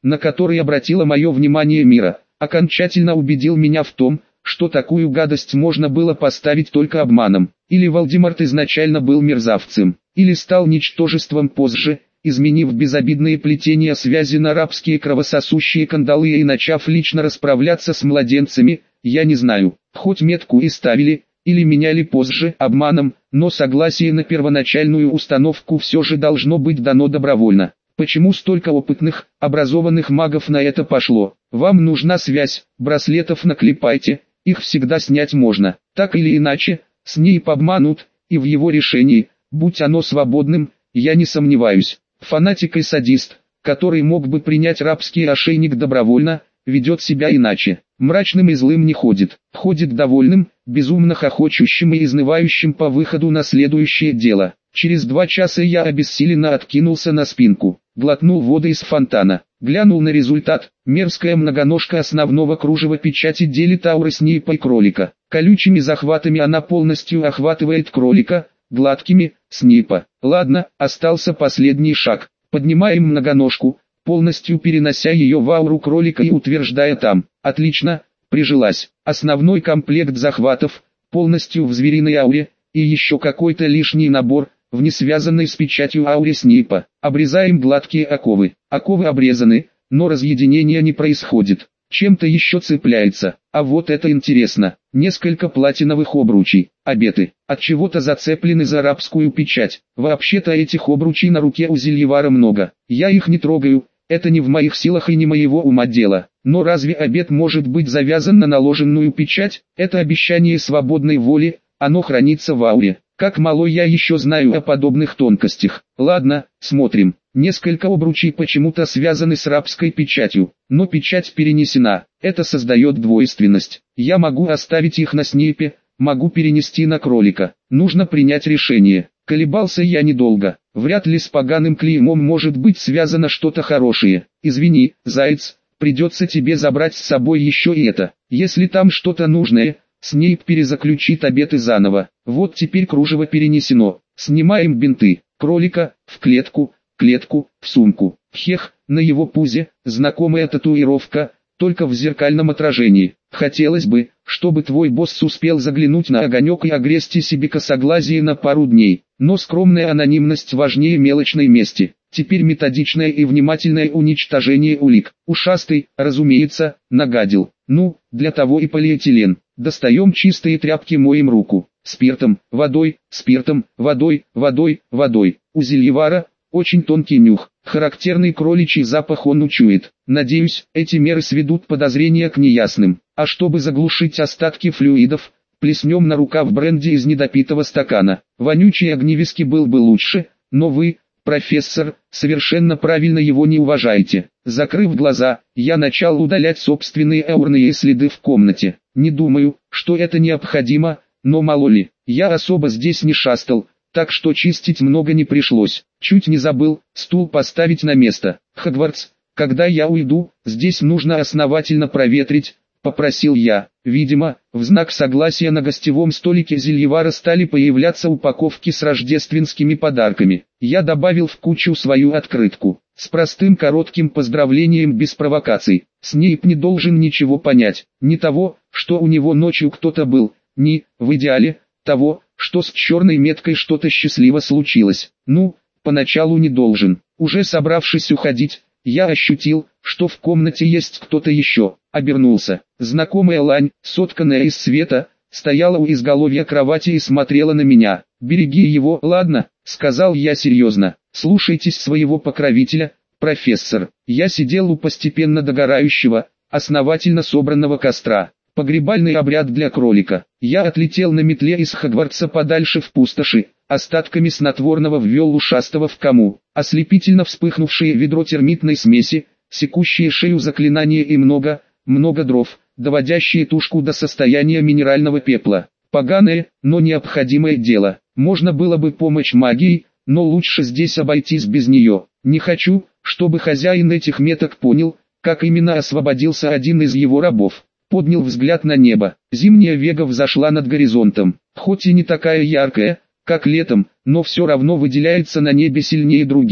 на который обратило мое внимание мира, окончательно убедил меня в том, что такую гадость можно было поставить только обманом. Или Волдеморт изначально был мерзавцем, или стал ничтожеством позже, изменив безобидные плетения связи на рабские кровососущие кандалы и начав лично расправляться с младенцами, я не знаю. Хоть метку и ставили, или меняли позже обманом, но согласие на первоначальную установку все же должно быть дано добровольно. Почему столько опытных, образованных магов на это пошло? Вам нужна связь, браслетов наклепайте, их всегда снять можно. Так или иначе, Снейп обманут, и в его решении, будь оно свободным, я не сомневаюсь. Фанатик и садист, который мог бы принять рабский ошейник добровольно, ведет себя иначе. Мрачным и злым не ходит, ходит довольным, безумно хохочущим и изнывающим по выходу на следующее дело. Через два часа я обессиленно откинулся на спинку, глотнул воды из фонтана, глянул на результат. Мерзкая многоножка основного кружева печати делит ауры Снейпа и кролика. Колючими захватами она полностью охватывает кролика, гладкими – Снейпа. Ладно, остался последний шаг. Поднимаем многоножку, полностью перенося ее в ауру кролика и утверждая там. Отлично, прижилась. Основной комплект захватов, полностью в звериной ауре, и еще какой-то лишний набор, в несвязанной с печатью ауре Снейпа. Обрезаем гладкие оковы. Оковы обрезаны, но разъединения не происходит. Чем-то еще цепляется. А вот это интересно. Несколько платиновых обручей, обеты, от чего-то зацеплены за рабскую печать. Вообще-то этих обручей на руке у Зельевара много. Я их не трогаю, это не в моих силах и не моего ума дело. Но разве обет может быть завязан на наложенную печать? Это обещание свободной воли, оно хранится в ауре. Как мало я еще знаю о подобных тонкостях. Ладно, смотрим. Несколько обручей почему-то связаны с рабской печатью, но печать перенесена. Это создает двойственность. Я могу оставить их на Снейпе, могу перенести на кролика. Нужно принять решение. Колебался я недолго. Вряд ли с поганым клеймом может быть связано что-то хорошее. Извини, заяц, придется тебе забрать с собой еще и это. Если там что-то нужное, Снейп перезаключит обеты заново. Вот теперь кружево перенесено. Снимаем бинты. Кролика в клетку, клетку в сумку. Хех, на его пузе знакомая татуировка, только в зеркальном отражении. Хотелось бы, чтобы твой босс успел заглянуть на огонек и огрести себе косоглазие на пару дней. Но скромная анонимность важнее мелочной мести. Теперь методичное и внимательное уничтожение улик. Ушастый, разумеется, нагадил. Ну, для того и полиэтилен. Достаем чистые тряпки, моем руку. Спиртом, водой, спиртом, водой, водой, водой. У Зельевара очень тонкий нюх, характерный кроличий запах он учует. Надеюсь, эти меры сведут подозрения к неясным. А чтобы заглушить остатки флюидов, плеснем на рукав бренди из недопитого стакана. Вонючий огневиски был бы лучше, но вы, профессор, совершенно правильно его не уважаете. Закрыв глаза, я начал удалять собственные аурные следы в комнате. Не думаю, что это необходимо, но мало ли, я особо здесь не шастал, так что чистить много не пришлось. Чуть не забыл, стул поставить на место. Хогвартс, когда я уйду, здесь нужно основательно проветрить, попросил я. Видимо, в знак согласия на гостевом столике Зельевара стали появляться упаковки с рождественскими подарками. Я добавил в кучу свою открытку, с простым коротким поздравлением без провокаций. Снейп не должен ничего понять, ни того, что у него ночью кто-то был, ни, в идеале, того, что с черной меткой что-то счастливо случилось. Ну, поначалу не должен. Уже собравшись уходить, я ощутил, что в комнате есть кто-то еще. Обернулся. Знакомая лань, сотканная из света, стояла у изголовья кровати и смотрела на меня. «Береги его, ладно?» — сказал я серьезно. «Слушайтесь своего покровителя, профессор». Я сидел у постепенно догорающего, основательно собранного костра. Погребальный обряд для кролика. Я отлетел на метле из Хогвартса подальше в пустоши, остатками снотворного ввел ушастого в кому. Ослепительно вспыхнувшее ведро термитной смеси, секущие шею заклинания и много, много дров, доводящие тушку до состояния минерального пепла. Поганое, но необходимое дело. Можно было бы помочь магией, но лучше здесь обойтись без нее. Не хочу, чтобы хозяин этих меток понял, как именно освободился один из его рабов. Поднял взгляд на небо. Зимняя вега взошла над горизонтом. Хоть и не такая яркая, как летом, но все равно выделяется на небе сильнее других.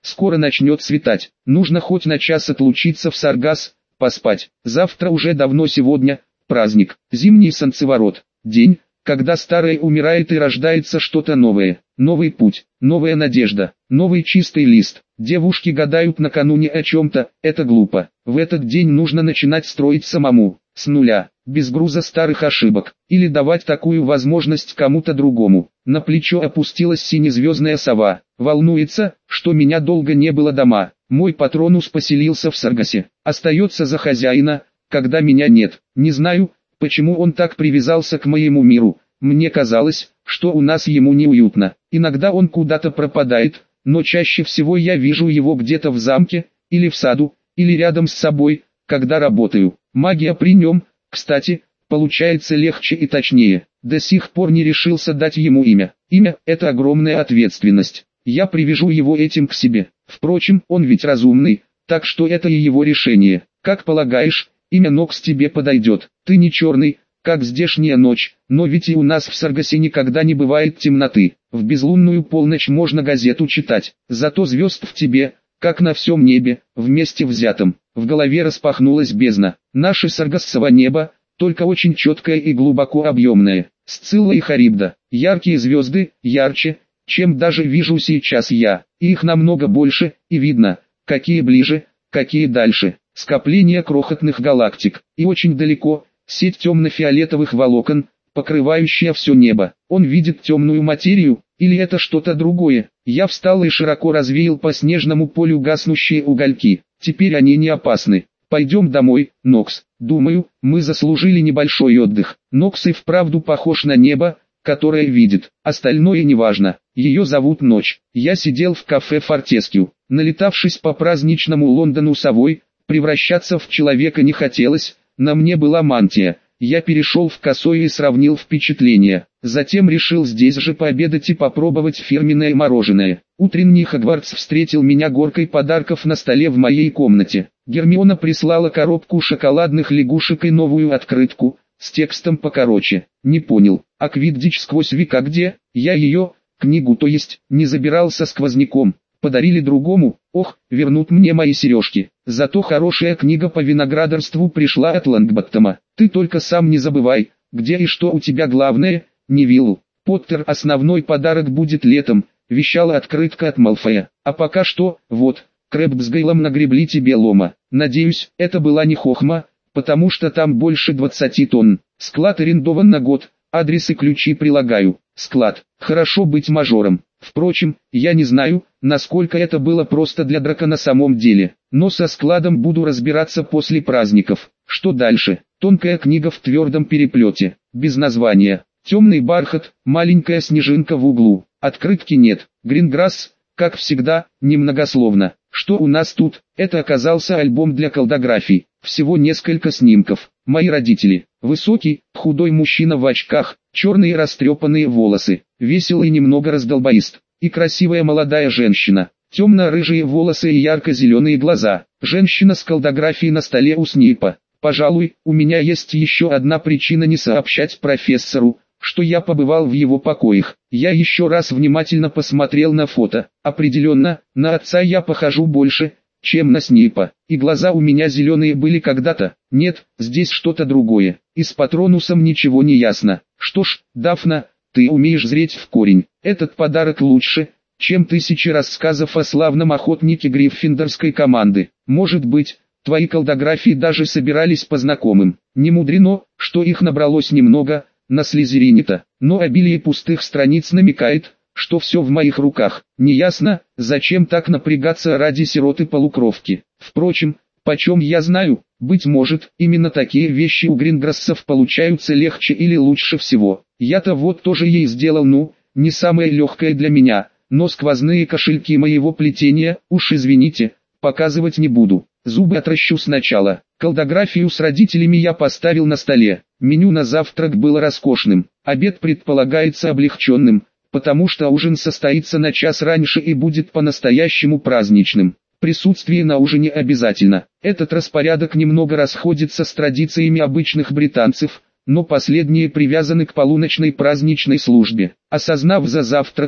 Скоро начнет светать. Нужно хоть на час отлучиться в Саргас, поспать. Завтра уже давно сегодня, праздник. Зимний солнцеворот. День, когда старое умирает и рождается что-то новое. Новый путь, новая надежда, новый чистый лист. Девушки гадают накануне о чем-то, это глупо. В этот день нужно начинать строить самому, с нуля, без груза старых ошибок, или давать такую возможность кому-то другому. На плечо опустилась синезвездная сова. Волнуется, что меня долго не было дома. Мой патронус поселился в Саргасе. Остается за хозяина, когда меня нет. Не знаю, почему он так привязался к моему миру. Мне казалось, что у нас ему неуютно. Иногда он куда-то пропадает, но чаще всего я вижу его где-то в замке, или в саду, или рядом с собой, когда работаю. Магия при нем, кстати, получается легче и точнее. До сих пор не решился дать ему имя. Имя – это огромная ответственность. Я привяжу его этим к себе. Впрочем, он ведь разумный, так что это и его решение. Как полагаешь, имя Нокс тебе подойдет? Ты не черный, как здешняя ночь, но ведь и у нас в Саргасе никогда не бывает темноты. В безлунную полночь можно газету читать, зато звезд в тебе, как на всем небе, вместе взятом. В голове распахнулась бездна. Наше саргассово небо, только очень четкое и глубоко объемное. Сцилла и Харибда, яркие звезды, ярче, чем даже вижу сейчас я. Их намного больше, и видно, какие ближе, какие дальше. Скопление крохотных галактик, и очень далеко, сеть темно-фиолетовых волокон, покрывающая все небо. Он видит темную материю, или это что-то другое? Я встал и широко развеял по снежному полю гаснущие угольки. Теперь они не опасны. Пойдем домой, Нокс. Думаю, мы заслужили небольшой отдых. Нокс и вправду похож на небо, которое видит. Остальное неважно. Ее зовут Ночь. Я сидел в кафе Фортескью. Налетавшись по праздничному Лондону совой, превращаться в человека не хотелось. На мне была мантия. Я перешел в косое и сравнил впечатления. Затем решил здесь же пообедать и попробовать фирменное мороженое. Утренний Хогвартс встретил меня горкой подарков на столе в моей комнате. Гермиона прислала коробку шоколадных лягушек и новую открытку, с текстом покороче. Не понял, а Квиддич сквозь века где? Я ее, книгу то есть, не забирал со сквозняком. Подарили другому, ох, вернут мне мои сережки. Зато хорошая книга по виноградарству пришла от Лонгботтома. Ты только сам не забывай, где и что у тебя главное, Невилл. Поттер, основной подарок будет летом, вещала открытка от Малфоя. А пока что, вот, Крэбб с Гейлом нагребли тебе лома. Надеюсь, это была не хохма, потому что там больше двадцати тонн. Склад арендован на год, адрес и ключи прилагаю. Склад. Хорошо быть мажором. Впрочем, я не знаю, насколько это было просто для драка на самом деле. Но со складом буду разбираться после праздников. Что дальше? Тонкая книга в твердом переплете, без названия. Темный бархат, маленькая снежинка в углу. Открытки нет. Гринграсс, как всегда, немногословно. Что у нас тут? Это оказался альбом для колдографий. Всего несколько снимков. Мои родители. Высокий, худой мужчина в очках, черные растрепанные волосы, веселый немного раздолбаист. И красивая молодая женщина. Темно-рыжие волосы и ярко-зеленые глаза. Женщина с колдографией на столе у Снейпа. Пожалуй, у меня есть еще одна причина не сообщать профессору, что я побывал в его покоях. Я еще раз внимательно посмотрел на фото. Определенно, на отца я похожу больше, чем на Снейпа. И глаза у меня зеленые были когда-то. Нет, здесь что-то другое. И с Патронусом ничего не ясно. Что ж, Дафна, ты умеешь зреть в корень. Этот подарок лучше, чем тысячи рассказов о славном охотнике гриффиндорской команды. Может быть, твои колдографии даже собирались по знакомым. Не мудрено, что их набралось немного, на Слизерине-то. Но обилие пустых страниц намекает, что все в моих руках. Неясно, зачем так напрягаться ради сироты-полукровки. Впрочем, почем я знаю, быть может, именно такие вещи у Гринграссов получаются легче или лучше всего. Я-то вот тоже ей сделал, ну, не самое легкое для меня, но сквозные кошельки моего плетения, уж извините, показывать не буду. Зубы отращу сначала. Колдографию с родителями я поставил на столе. Меню на завтрак было роскошным. Обед предполагается облегченным, потому что ужин состоится на час раньше и будет по-настоящему праздничным. Присутствие на ужине обязательно. Этот распорядок немного расходится с традициями обычных британцев, но последние привязаны к полуночной праздничной службе. Осознав за завтраком,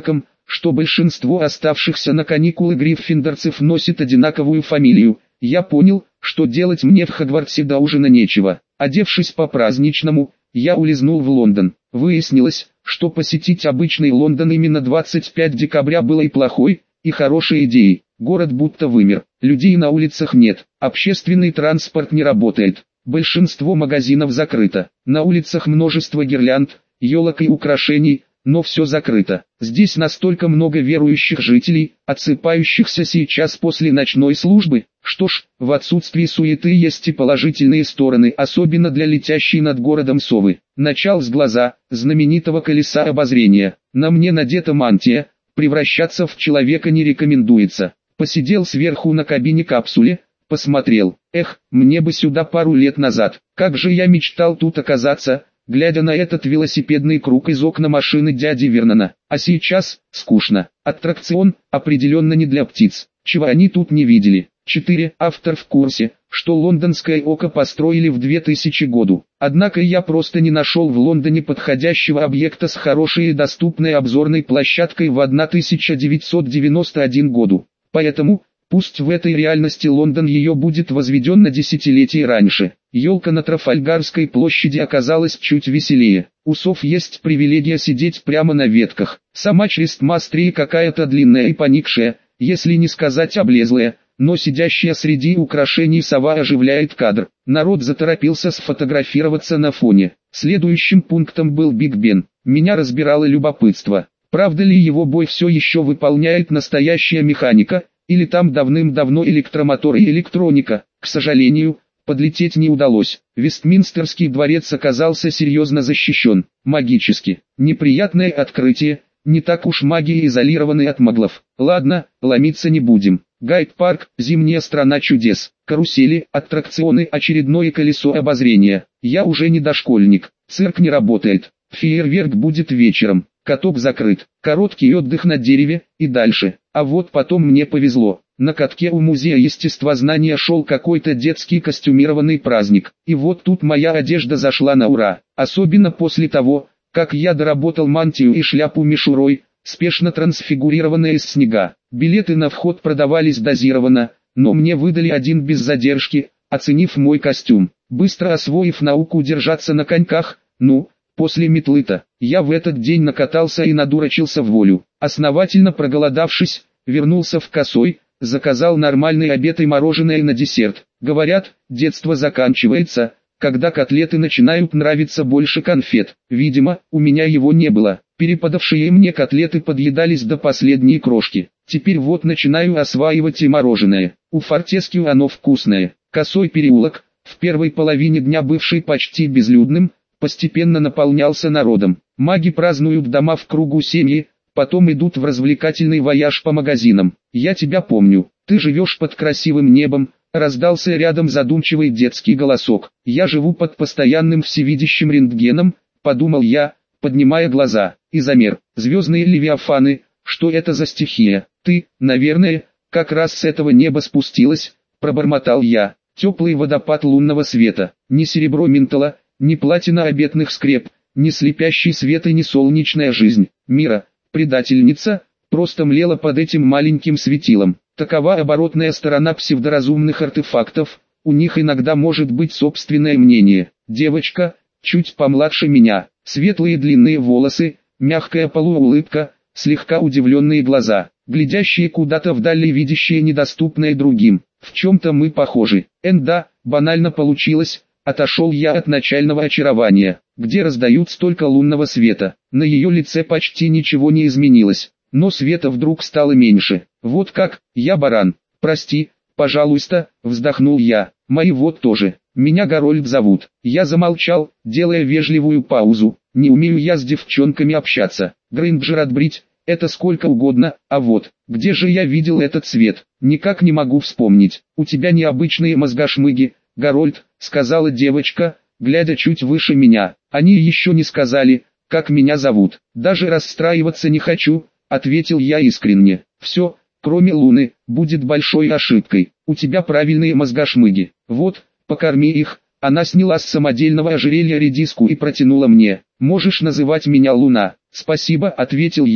что большинство оставшихся на каникулы гриффиндорцев носит одинаковую фамилию, я понял, что делать мне в Хогвартсе до ужина нечего. Одевшись по-праздничному, я улизнул в Лондон. Выяснилось, что посетить обычный Лондон именно двадцать пятого декабря было и плохой, и хорошей идеей. Город будто вымер, людей на улицах нет, общественный транспорт не работает, большинство магазинов закрыто, на улицах множество гирлянд, елок и украшений, но все закрыто. Здесь настолько много верующих жителей, отсыпающихся сейчас после ночной службы. Что ж, в отсутствии суеты есть и положительные стороны, особенно для летящей над городом совы. Начал с глаза, знаменитого колеса обозрения. На мне надета мантия, превращаться в человека не рекомендуется. Посидел сверху на кабине-капсуле, посмотрел. Эх, мне бы сюда пару лет назад. Как же я мечтал тут оказаться, глядя на этот велосипедный круг из окна машины дяди Вернона. А сейчас, скучно. Аттракцион, определенно не для птиц. Чего они тут не видели. четыре. Автор в курсе, что лондонское око построили в две тысячи году. Однако я просто не нашел в Лондоне подходящего объекта с хорошей и доступной обзорной площадкой в тысяча девятьсот девяносто первом году. Поэтому, пусть в этой реальности Лондон ее будет возведен на десятилетие раньше. Елка на Трафальгарской площади оказалась чуть веселее. У сов есть привилегия сидеть прямо на ветках. Сама Чрестмастри какая-то длинная и поникшая, если не сказать облезлая, но сидящая среди украшений сова оживляет кадр. Народ заторопился сфотографироваться на фоне. Следующим пунктом был Биг Бен. Меня разбирало любопытство. Правда ли его бой все еще выполняет настоящая механика, или там давным-давно электромотор и электроника? К сожалению, подлететь не удалось. Вестминстерский дворец оказался серьезно защищен, магически. Неприятное открытие, не так уж маги изолированы от маглов. Ладно, ломиться не будем. Гайд-парк, зимняя страна чудес, карусели, аттракционы, очередное колесо обозрения. Я уже не дошкольник, цирк не работает, фейерверк будет вечером, каток закрыт, короткий отдых на дереве, и дальше. А вот потом мне повезло. На катке у музея естествознания шел какой-то детский костюмированный праздник. И вот тут моя одежда зашла на ура. Особенно после того, как я доработал мантию и шляпу мишурой, спешно трансфигурированные из снега. Билеты на вход продавались дозированно, но мне выдали один без задержки, оценив мой костюм. Быстро освоив науку держаться на коньках, ну, после метлы-то, я в этот день накатался и надурачился в волю. Основательно проголодавшись, вернулся в Косой, заказал нормальный обед и мороженое на десерт. Говорят, детство заканчивается, когда котлеты начинают нравиться больше конфет. Видимо, у меня его не было. Перепадавшие мне котлеты подъедались до последней крошки. Теперь вот начинаю осваивать и мороженое. У Фортескью оно вкусное. Косой переулок, в первой половине дня бывший почти безлюдным, постепенно наполнялся народом. Маги празднуют дома в кругу семьи, потом идут в развлекательный вояж по магазинам. Я тебя помню, ты живешь под красивым небом, раздался рядом задумчивый детский голосок. Я живу под постоянным всевидящим рентгеном, подумал я, поднимая глаза. Изомер, звездные левиафаны, что это за стихия? Ты, наверное, как раз с этого неба спустилась, пробормотал я. Теплый водопад лунного света, ни серебро ментала, ни платина обетных скреп, ни слепящий свет и ни солнечная жизнь мира, предательница, просто млела под этим маленьким светилом. Такова оборотная сторона псевдоразумных артефактов, у них иногда может быть собственное мнение. Девочка, чуть помладше меня, светлые длинные волосы, мягкая полуулыбка, слегка удивленные глаза, глядящие куда-то вдаль и видящие недоступное другим. В чем-то мы похожи. Энда, банально получилось, отошел я от начального очарования, где раздают столько лунного света. На ее лице почти ничего не изменилось, но света вдруг стало меньше. Вот как, я баран. Прости, пожалуйста, вздохнул я. Мои вот тоже. Меня Гарольд зовут. Я замолчал, делая вежливую паузу. Не умею я с девчонками общаться. Грейнджер отбрить, это сколько угодно, а вот, где же я видел этот цвет? Никак не могу вспомнить. У тебя необычные мозгошмыги, Гарольд, сказала девочка, глядя чуть выше меня. Они еще не сказали, как меня зовут. Даже расстраиваться не хочу, ответил я искренне. Все, кроме Луны, будет большой ошибкой. У тебя правильные мозгошмыги. Вот, покорми их. Она сняла с самодельного ожерелья редиску и протянула мне. Можешь называть меня Луна. Спасибо, ответил я,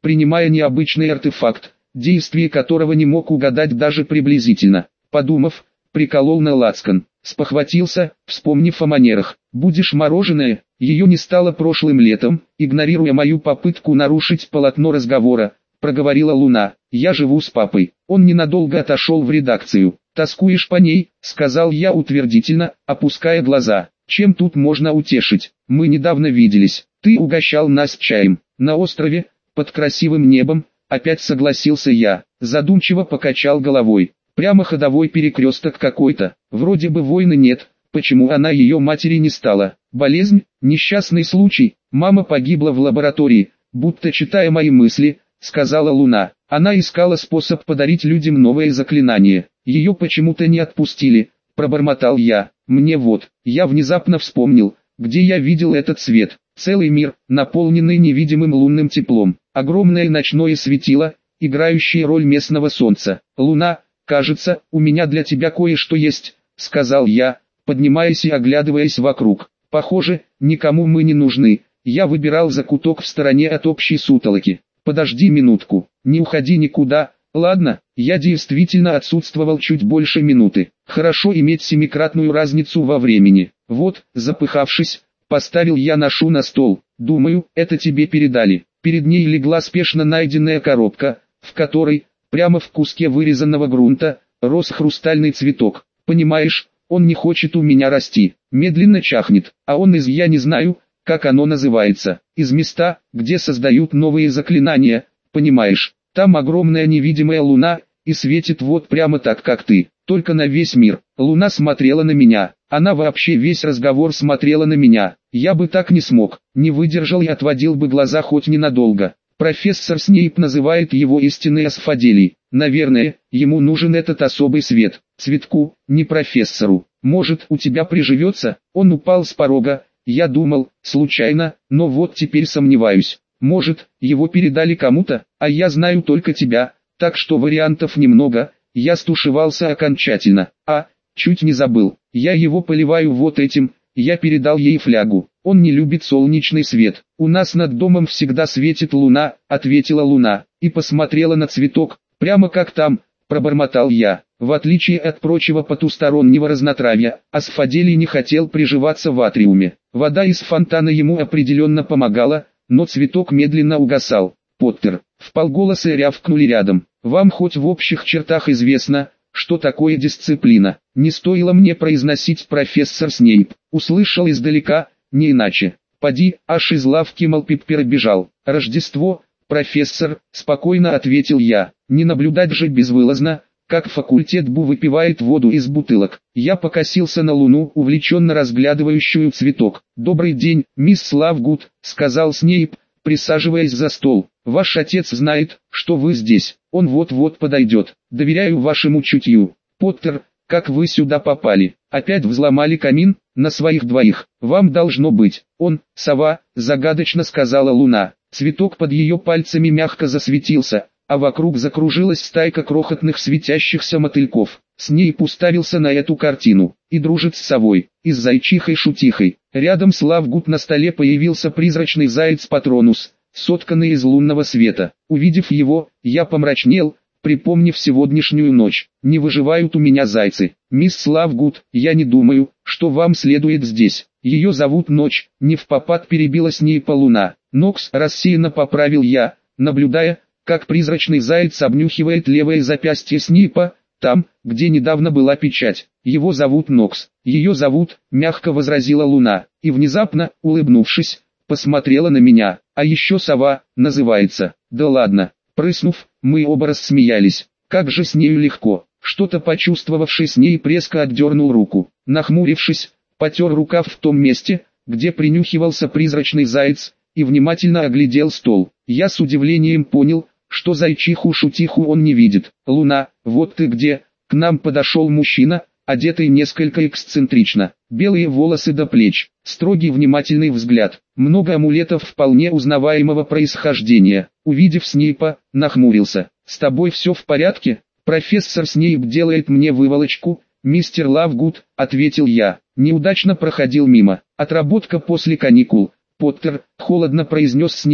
принимая необычный артефакт, действие которого не мог угадать даже приблизительно. Подумав, приколол на лацкан, спохватился, вспомнив о манерах. «Будешь мороженое?» Ее не стало прошлым летом, игнорируя мою попытку нарушить полотно разговора, проговорила Луна. «Я живу с папой». Он ненадолго отошел в редакцию. «Тоскуешь по ней?» — сказал я утвердительно, опуская глаза. «Чем тут можно утешить? Мы недавно виделись. Ты угощал нас чаем. На острове, под красивым небом», — опять согласился я. Задумчиво покачал головой. «Прямо ходовой перекресток какой-то. Вроде бы войны нет. Почему она ее матери не стала? Болезнь? Несчастный случай? Мама погибла в лаборатории, будто читая мои мысли», — сказала Луна. «Она искала способ подарить людям новое заклинание. Ее почему-то не отпустили», — пробормотал я. «Мне вот, я внезапно вспомнил, где я видел этот свет. Целый мир, наполненный невидимым лунным теплом. Огромное ночное светило, играющее роль местного солнца. Луна, кажется, у меня для тебя кое-что есть», — сказал я, поднимаясь и оглядываясь вокруг. «Похоже, никому мы не нужны». Я выбирал закуток в стороне от общей сутолоки. «Подожди минутку, не уходи никуда». Ладно, я действительно отсутствовал чуть больше минуты. Хорошо иметь семикратную разницу во времени. Вот, запыхавшись, поставил я ношу на стол. «Думаю, это тебе передали». Перед ней легла спешно найденная коробка, в которой, прямо в куске вырезанного грунта, рос хрустальный цветок. «Понимаешь, он не хочет у меня расти, медленно чахнет, а он из я не знаю, как оно называется, из места, где создают новые заклинания, понимаешь, там огромная невидимая луна, и светит вот прямо так, как ты, только на весь мир». Луна смотрела на меня, она вообще весь разговор смотрела на меня, я бы так не смог, не выдержал и отводил бы глаза хоть ненадолго. Профессор Снейп называет его истинной асфаделей. Наверное, ему нужен этот особый свет. Цветку, не профессору. Может, у тебя приживется? Он упал с порога. Я думал, случайно, но вот теперь сомневаюсь. Может, его передали кому-то, а я знаю только тебя, так что вариантов немного. Я стушевался окончательно. А, чуть не забыл, я его поливаю вот этим. Я передал ей флягу. Он не любит солнечный свет. «У нас над домом всегда светит луна», — ответила Луна, и посмотрела на цветок, прямо как там, пробормотал я. В отличие от прочего потустороннего разнотравья, асфаделий не хотел приживаться в атриуме. Вода из фонтана ему определенно помогала, но цветок медленно угасал. «Поттер», — вполголоса рявкнули рядом, — «вам хоть в общих чертах известно, что такое дисциплина?» Не стоило мне произносить «профессор Снейп», услышал издалека, не иначе. «Поди», аж из лавки Малпиппера бежал. «Рождество, профессор», — спокойно ответил я. «Не наблюдать же безвылазно, как факультет Бу выпивает воду из бутылок». Я покосился на Луну, увлеченно разглядывающую цветок. «Добрый день, мисс Лавгуд», — сказал Снейп, присаживаясь за стол. «Ваш отец знает, что вы здесь. Он вот-вот подойдет. Доверяю вашему чутью. Поттер, как вы сюда попали? Опять взломали камин? На своих двоих. Вам должно быть. Он, сова», — загадочно сказала Луна. Цветок под ее пальцами мягко засветился, а вокруг закружилась стайка крохотных светящихся мотыльков. Снейп уставился на эту картину, и дружит с совой, и с зайчихой-шутихой. Рядом с Лавгуд на столе появился призрачный заяц-патронус, сотканный из лунного света. Увидев его, я помрачнел, припомнив сегодняшнюю ночь. «Не выживают у меня зайцы. Мисс Лавгуд, я не думаю, что вам следует здесь. Ее зовут Ночь», — невпопад перебила Снейпа Луна. «Нокс», — рассеянно поправил я, наблюдая, как призрачный заяц обнюхивает левое запястье Снейпа, там, где недавно была печать. «Его зовут Нокс». «Ее зовут», — мягко возразила Луна, и внезапно, улыбнувшись, посмотрела на меня. «А еще сова, называется». «Да ладно». Прыснув, мы оба рассмеялись. Как же с нею легко. Что-то почувствовавший с ней резко отдернул руку. Нахмурившись, потер рукав в том месте, где принюхивался призрачный заяц, и внимательно оглядел стол. Я с удивлением понял, что зайчиху-шутиху он не видит. «Луна, вот ты где?» К нам подошел мужчина, одетый несколько эксцентрично. Белые волосы до плеч, строгий внимательный взгляд, много амулетов вполне узнаваемого происхождения. Увидев Снейпа, нахмурился. «С тобой все в порядке?» «Профессор Снейп делает мне выволочку, мистер Лавгуд», — ответил я. «Неудачно проходил мимо. Отработка после каникул». «Поттер», — холодно произнес Снейп,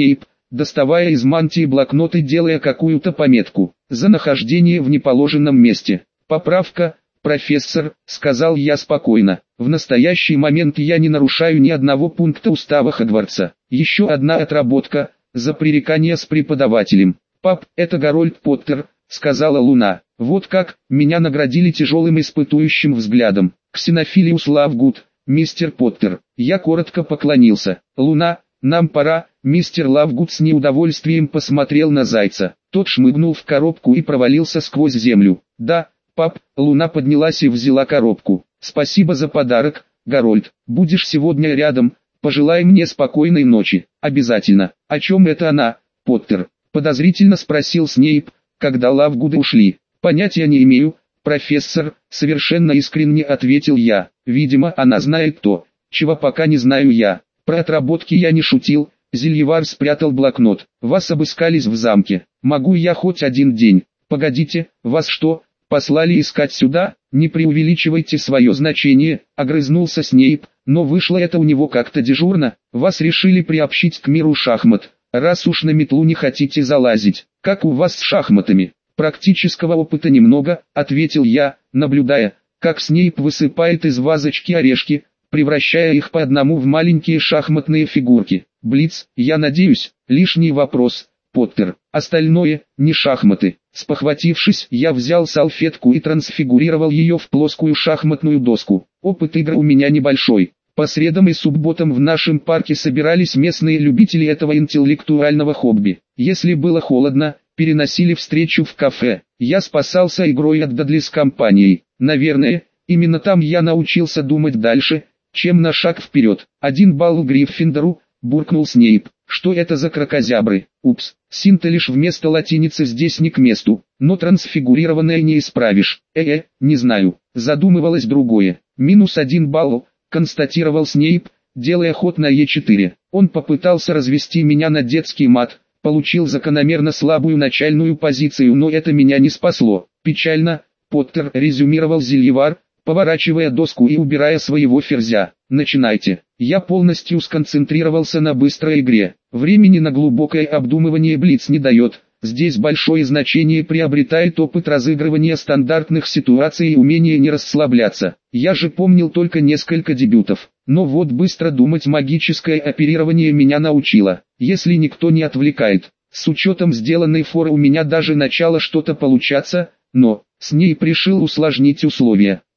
доставая из мантии блокнот и делая какую-то пометку. За нахождение в неположенном месте. Поправка, профессор, сказал я спокойно. В настоящий момент я не нарушаю ни одного пункта устава Хогвартса. Еще одна отработка, за пререкание с преподавателем. Пап, это Гарольд Поттер, сказала Луна. Вот как, меня наградили тяжелым испытующим взглядом. Ксенофилиус Лавгуд, мистер Поттер. Я коротко поклонился. Луна, нам пора. Мистер Лавгуд с неудовольствием посмотрел на зайца. Тот шмыгнул в коробку и провалился сквозь землю. Да, пап, Луна поднялась и взяла коробку. Спасибо за подарок, Гарольд. Будешь сегодня рядом, пожелай мне спокойной ночи. Обязательно. О чем это она, Поттер? Подозрительно спросил Снейп, когда Лавгуды ушли. Понятия не имею, профессор, совершенно искренне ответил я. Видимо, она знает то, чего пока не знаю я. Про отработки я не шутил. Зельевар спрятал блокнот. Вас обыскались в замке. Могу я хоть один день? Погодите, вас что, послали искать сюда? Не преувеличивайте свое значение, огрызнулся Снейп, но вышло это у него как-то дежурно. Вас решили приобщить к миру шахмат, раз уж на метлу не хотите залазить. Как у вас с шахматами? Практического опыта немного, ответил я, наблюдая, как Снейп высыпает из вазочки орешки, превращая их по одному в маленькие шахматные фигурки. Блиц, я надеюсь, лишний вопрос, Поттер. Остальное, не шахматы. Спохватившись, я взял салфетку и трансфигурировал ее в плоскую шахматную доску. Опыт игры у меня небольшой. По средам и субботам в нашем парке собирались местные любители этого интеллектуального хобби. Если было холодно, переносили встречу в кафе. Я спасался игрой от Дадли с компанией. Наверное, именно там я научился думать дальше, чем на шаг вперед. Один балл Гриффиндору, буркнул Снейп. Что это за кракозябры? Упс, синта лишь вместо латиницы здесь не к месту, но трансфигурированное не исправишь. Э-э, не знаю, задумывалось другое. Минус один балл, констатировал Снейп, делая ход на е четыре. Он попытался развести меня на детский мат, получил закономерно слабую начальную позицию, но это меня не спасло. Печально, Поттер, резюмировал Зельевар, поворачивая доску и убирая своего ферзя. Начинайте. Я полностью сконцентрировался на быстрой игре. Времени на глубокое обдумывание Блиц не дает. Здесь большое значение приобретает опыт разыгрывания стандартных ситуаций и умение не расслабляться. Я же помнил только несколько дебютов. Но вот быстро думать магическое оперирование меня научило. Если никто не отвлекает. С учетом сделанной форы у меня даже начало что-то получаться, но Снейп решил усложнить условия.